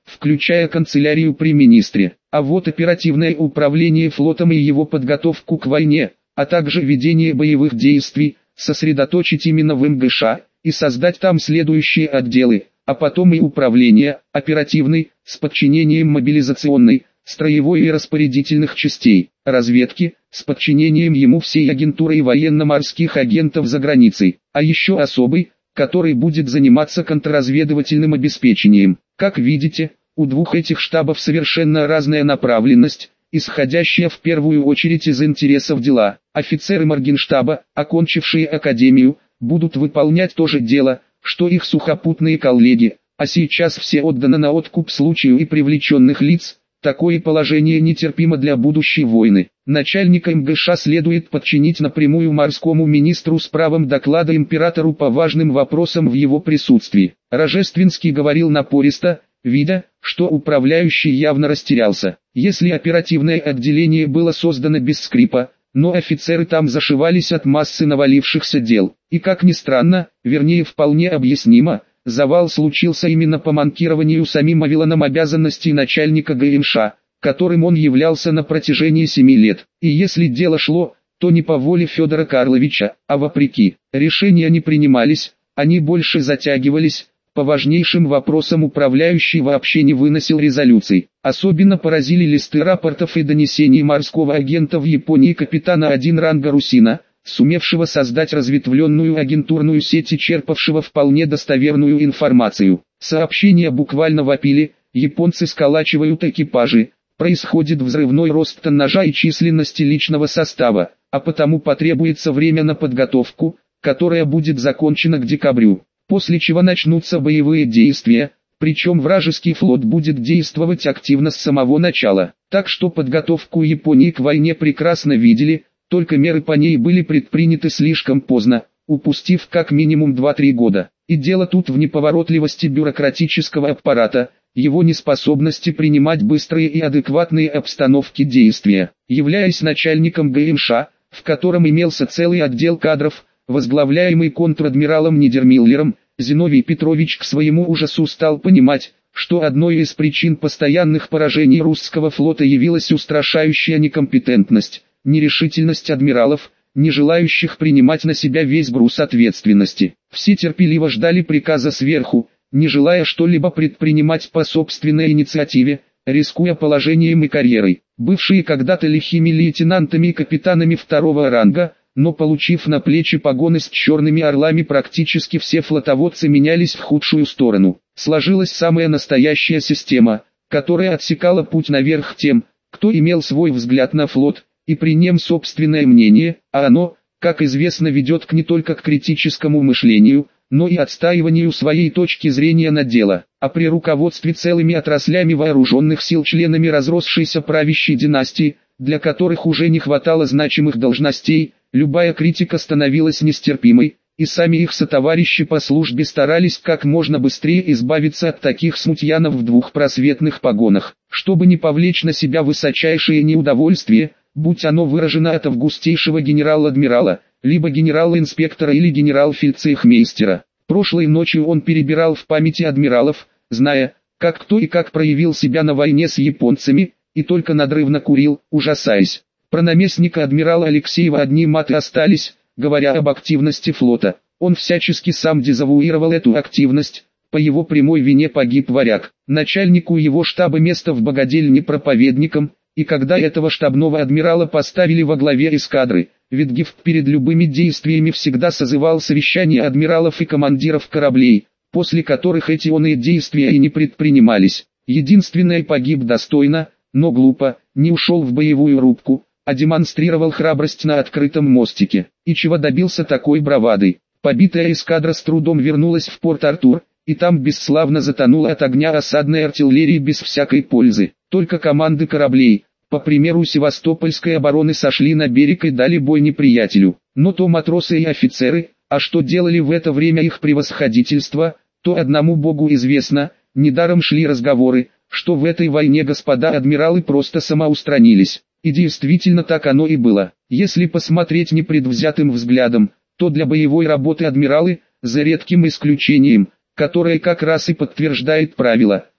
включая канцелярию при министре. А вот оперативное управление флотом и его подготовку к войне, а также ведение боевых действий, сосредоточить именно в эм гэ ш а и создать там следующие отделы, а потом и управление, оперативный, с подчинением мобилизационной, строевой и распорядительных частей, разведки, с подчинением ему всей агентуры и военно-морских агентов за границей, а еще особый, который будет заниматься контрразведывательным обеспечением. Как видите, у двух этих штабов совершенно разная направленность, исходящая в первую очередь из интересов дела. Офицеры Моргенштаба, окончившие академию, будут выполнять то же дело, что их сухопутные коллеги, а сейчас все отданы на откуп случаю и привлеченных лиц. Такое положение нетерпимо для будущей войны. Начальника эм гэ ш а следует подчинить напрямую морскому министру с правом доклада императору по важным вопросам в его присутствии. Рожественский говорил напористо, видя, что управляющий явно растерялся. Если оперативное отделение было создано без скрипа, но офицеры там зашивались от массы навалившихся дел. И как ни странно, вернее вполне объяснимо, завал случился именно по манкированию самим Авилоном обязанностей начальника гэ эм ш а, которым он являлся на протяжении семи лет. И если дело шло, то не по воле Федора Карловича, а вопреки. Решения не принимались, они больше затягивались. По важнейшим вопросам управляющий вообще не выносил резолюций. Особенно поразили листы рапортов и донесений морского агента в Японии капитана один ранга Русина, сумевшего создать разветвленную агентурную сеть и черпавшего вполне достоверную информацию. Сообщения буквально вопили, японцы сколачивают экипажи, происходит взрывной рост тоннажа и численности личного состава, а потому потребуется время на подготовку, которая будет закончена к декабрю, после чего начнутся боевые действия, причем вражеский флот будет действовать активно с самого начала. Так что подготовку Японии к войне прекрасно видели, только меры по ней были предприняты слишком поздно, упустив как минимум два-три года. И дело тут в неповоротливости бюрократического аппарата, его неспособности принимать быстрые и адекватные обстановки действия. Являясь начальником гэ эм ш а, в котором имелся целый отдел кадров, возглавляемый контр-адмиралом Нидермиллером, Зиновий Петрович к своему ужасу стал понимать, что одной из причин постоянных поражений русского флота явилась устрашающая некомпетентность, нерешительность адмиралов, не желающих принимать на себя весь груз ответственности. Все терпеливо ждали приказа сверху, не желая что-либо предпринимать по собственной инициативе, рискуя положением и карьерой. Бывшие когда-то лихими лейтенантами и капитанами второго ранга, но получив на плечи погоны с черными орлами, практически все флотоводцы менялись в худшую сторону. Сложилась самая настоящая система, которая отсекала путь наверх тем, кто имел свой взгляд на флот, и при нем собственное мнение, а оно, как известно, ведет к не только к критическому мышлению, но и отстаиванию своей точки зрения на дело. А при руководстве целыми отраслями вооруженных сил членами разросшейся правящей династии, для которых уже не хватало значимых должностей, любая критика становилась нестерпимой, и сами их сотоварищи по службе старались как можно быстрее избавиться от таких смутьянов в двух просветных погонах, чтобы не повлечь на себя высочайшее неудовольствие, будь оно выражено от августейшего генерал-адмирала, либо генерал-инспектора или генерал-фельдцейхмейстера. Прошлой ночью он перебирал в памяти адмиралов, зная, как кто и как проявил себя на войне с японцами, и только надрывно курил, ужасаясь. Про наместника адмирала Алексеева одни маты остались, говоря об активности флота. Он всячески сам дезавуировал эту активность, по его прямой вине погиб варяг. Начальнику его штаба место в богадельне проповедником, и когда этого штабного адмирала поставили во главе эскадры, Витгефт перед любыми действиями всегда созывал совещания адмиралов и командиров кораблей, после которых эти оные действия и не предпринимались. Единственное, погиб достойно, но глупо, не ушел в боевую рубку, а демонстрировал храбрость на открытом мостике. И чего добился такой бравадой? Побитая эскадра с трудом вернулась в Порт-Артур, и там бесславно затонула от огня осадной артиллерии без всякой пользы. Только команды кораблей, по примеру Севастопольской обороны, сошли на берег и дали бой неприятелю. Но то матросы и офицеры, а что делали в это время их превосходительство, то одному богу известно. Недаром шли разговоры, что в этой войне господа адмиралы просто самоустранились. И действительно так оно и было. Если посмотреть непредвзятым взглядом, то для боевой работы адмиралы, за редким исключением, которое как раз и подтверждает правило,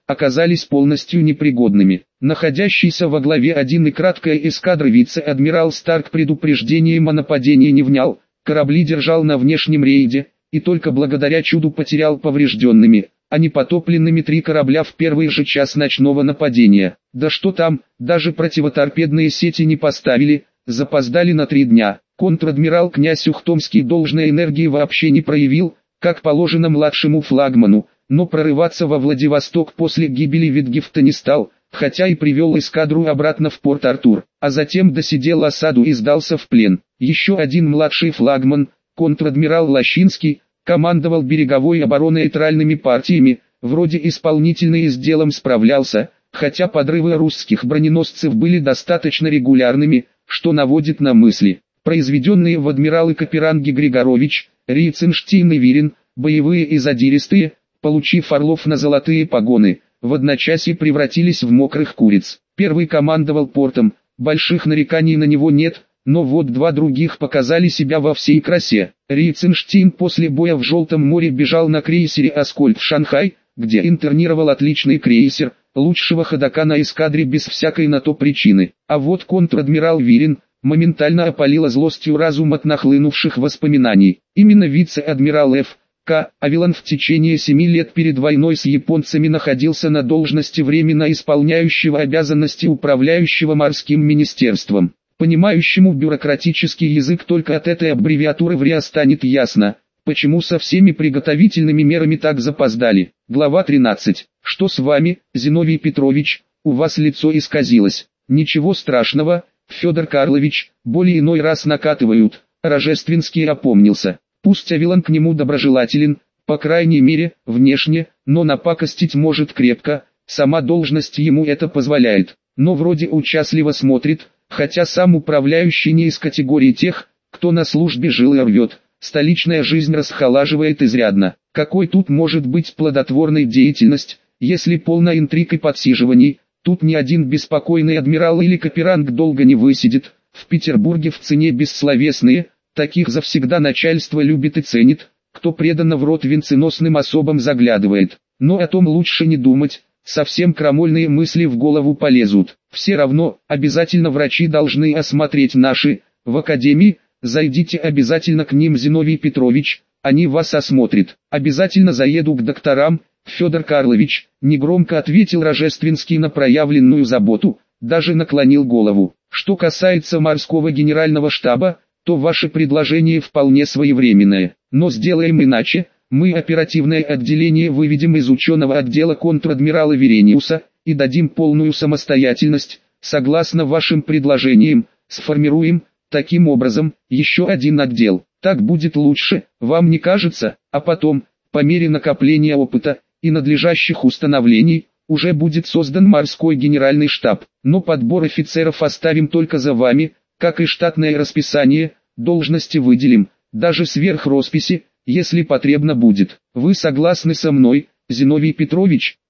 оказались полностью непригодными. Находящийся во главе один и краткая эскадра вице-адмирал Старк предупреждением о нападении не внял, корабли держал на внешнем рейде, и только благодаря чуду потерял поврежденными, а не потопленными три корабля в первый же час ночного нападения. Да что там, даже противоторпедные сети не поставили, запоздали на три дня. Контр-адмирал князь Ухтомский должной энергии вообще не проявил, как положено младшему флагману, но прорываться во Владивосток после гибели Витгефта не стал, хотя и привел эскадру обратно в Порт-Артур, а затем досидел осаду и сдался в плен. Еще один младший флагман, контр-адмирал Лощинский, командовал береговой обороной нейтральными партиями, вроде исполнительный и с делом справлялся, хотя подрывы русских броненосцев были достаточно регулярными, что наводит на мысли. Произведенные в адмиралы Каперанги Григорович, Рейценштейн и Вирин, боевые и задиристые, получив орлов на золотые погоны, в одночасье превратились в мокрых куриц. Первый командовал портом, больших нареканий на него нет, но вот два других показали себя во всей красе. Рейценштейн после боя в Желтом море бежал на крейсере «Аскольд» в Шанхай, где интернировал отличный крейсер, лучшего ходока на эскадре без всякой на то причины. А вот контр-адмирал Вирин моментально опалила злостью разум от нахлынувших воспоминаний. Именно вице-адмирал Ф. К. Авилон в течение семи лет перед войной с японцами находился на должности временно исполняющего обязанности управляющего морским министерством. Понимающему бюрократический язык только от этой аббревиатуры вряд станет ясно, почему со всеми приготовительными мерами так запоздали. Глава тринадцать. Что с вами, Зиновий Петрович, у вас лицо исказилось? Ничего страшного, Федор Карлович, боли иной раз накатывают. Рожественский опомнился. Пусть Авилон к нему доброжелателен, по крайней мере, внешне, но напакостить может крепко, сама должность ему это позволяет. Но вроде участливо смотрит, хотя сам управляющий не из категории тех, кто на службе жил и рвет. Столичная жизнь расхолаживает изрядно. Какой тут может быть плодотворной деятельность, если полна интриг и подсиживаний? Тут ни один беспокойный адмирал или каперанг долго не высидит. В Петербурге в цене бессловесные, таких завсегда начальство любит и ценит, кто преданно в рот венценосным особам заглядывает. Но о том лучше не думать, совсем крамольные мысли в голову полезут. Все равно, обязательно врачи должны осмотреть наши, в академии, зайдите обязательно к ним, Зиновий Петрович, они вас осмотрят. Обязательно заеду к докторам, Федор Карлович, негромко ответил Рожественский на проявленную заботу, даже наклонил голову. Что касается морского генерального штаба, то ваше предложение вполне своевременное, но сделаем иначе. Мы оперативное отделение выведем из ученого отдела контр-адмирала Верениуса и дадим полную самостоятельность, согласно вашим предложениям, сформируем, таким образом, еще один отдел. Так будет лучше, вам не кажется? А потом, по мере накопления опыта и надлежащих установлений, уже будет создан морской генеральный штаб. Но подбор офицеров оставим только за вами, как и штатное расписание, должности выделим, даже сверх росписи, если потребно будет. Вы согласны со мной, Зиновий Петрович?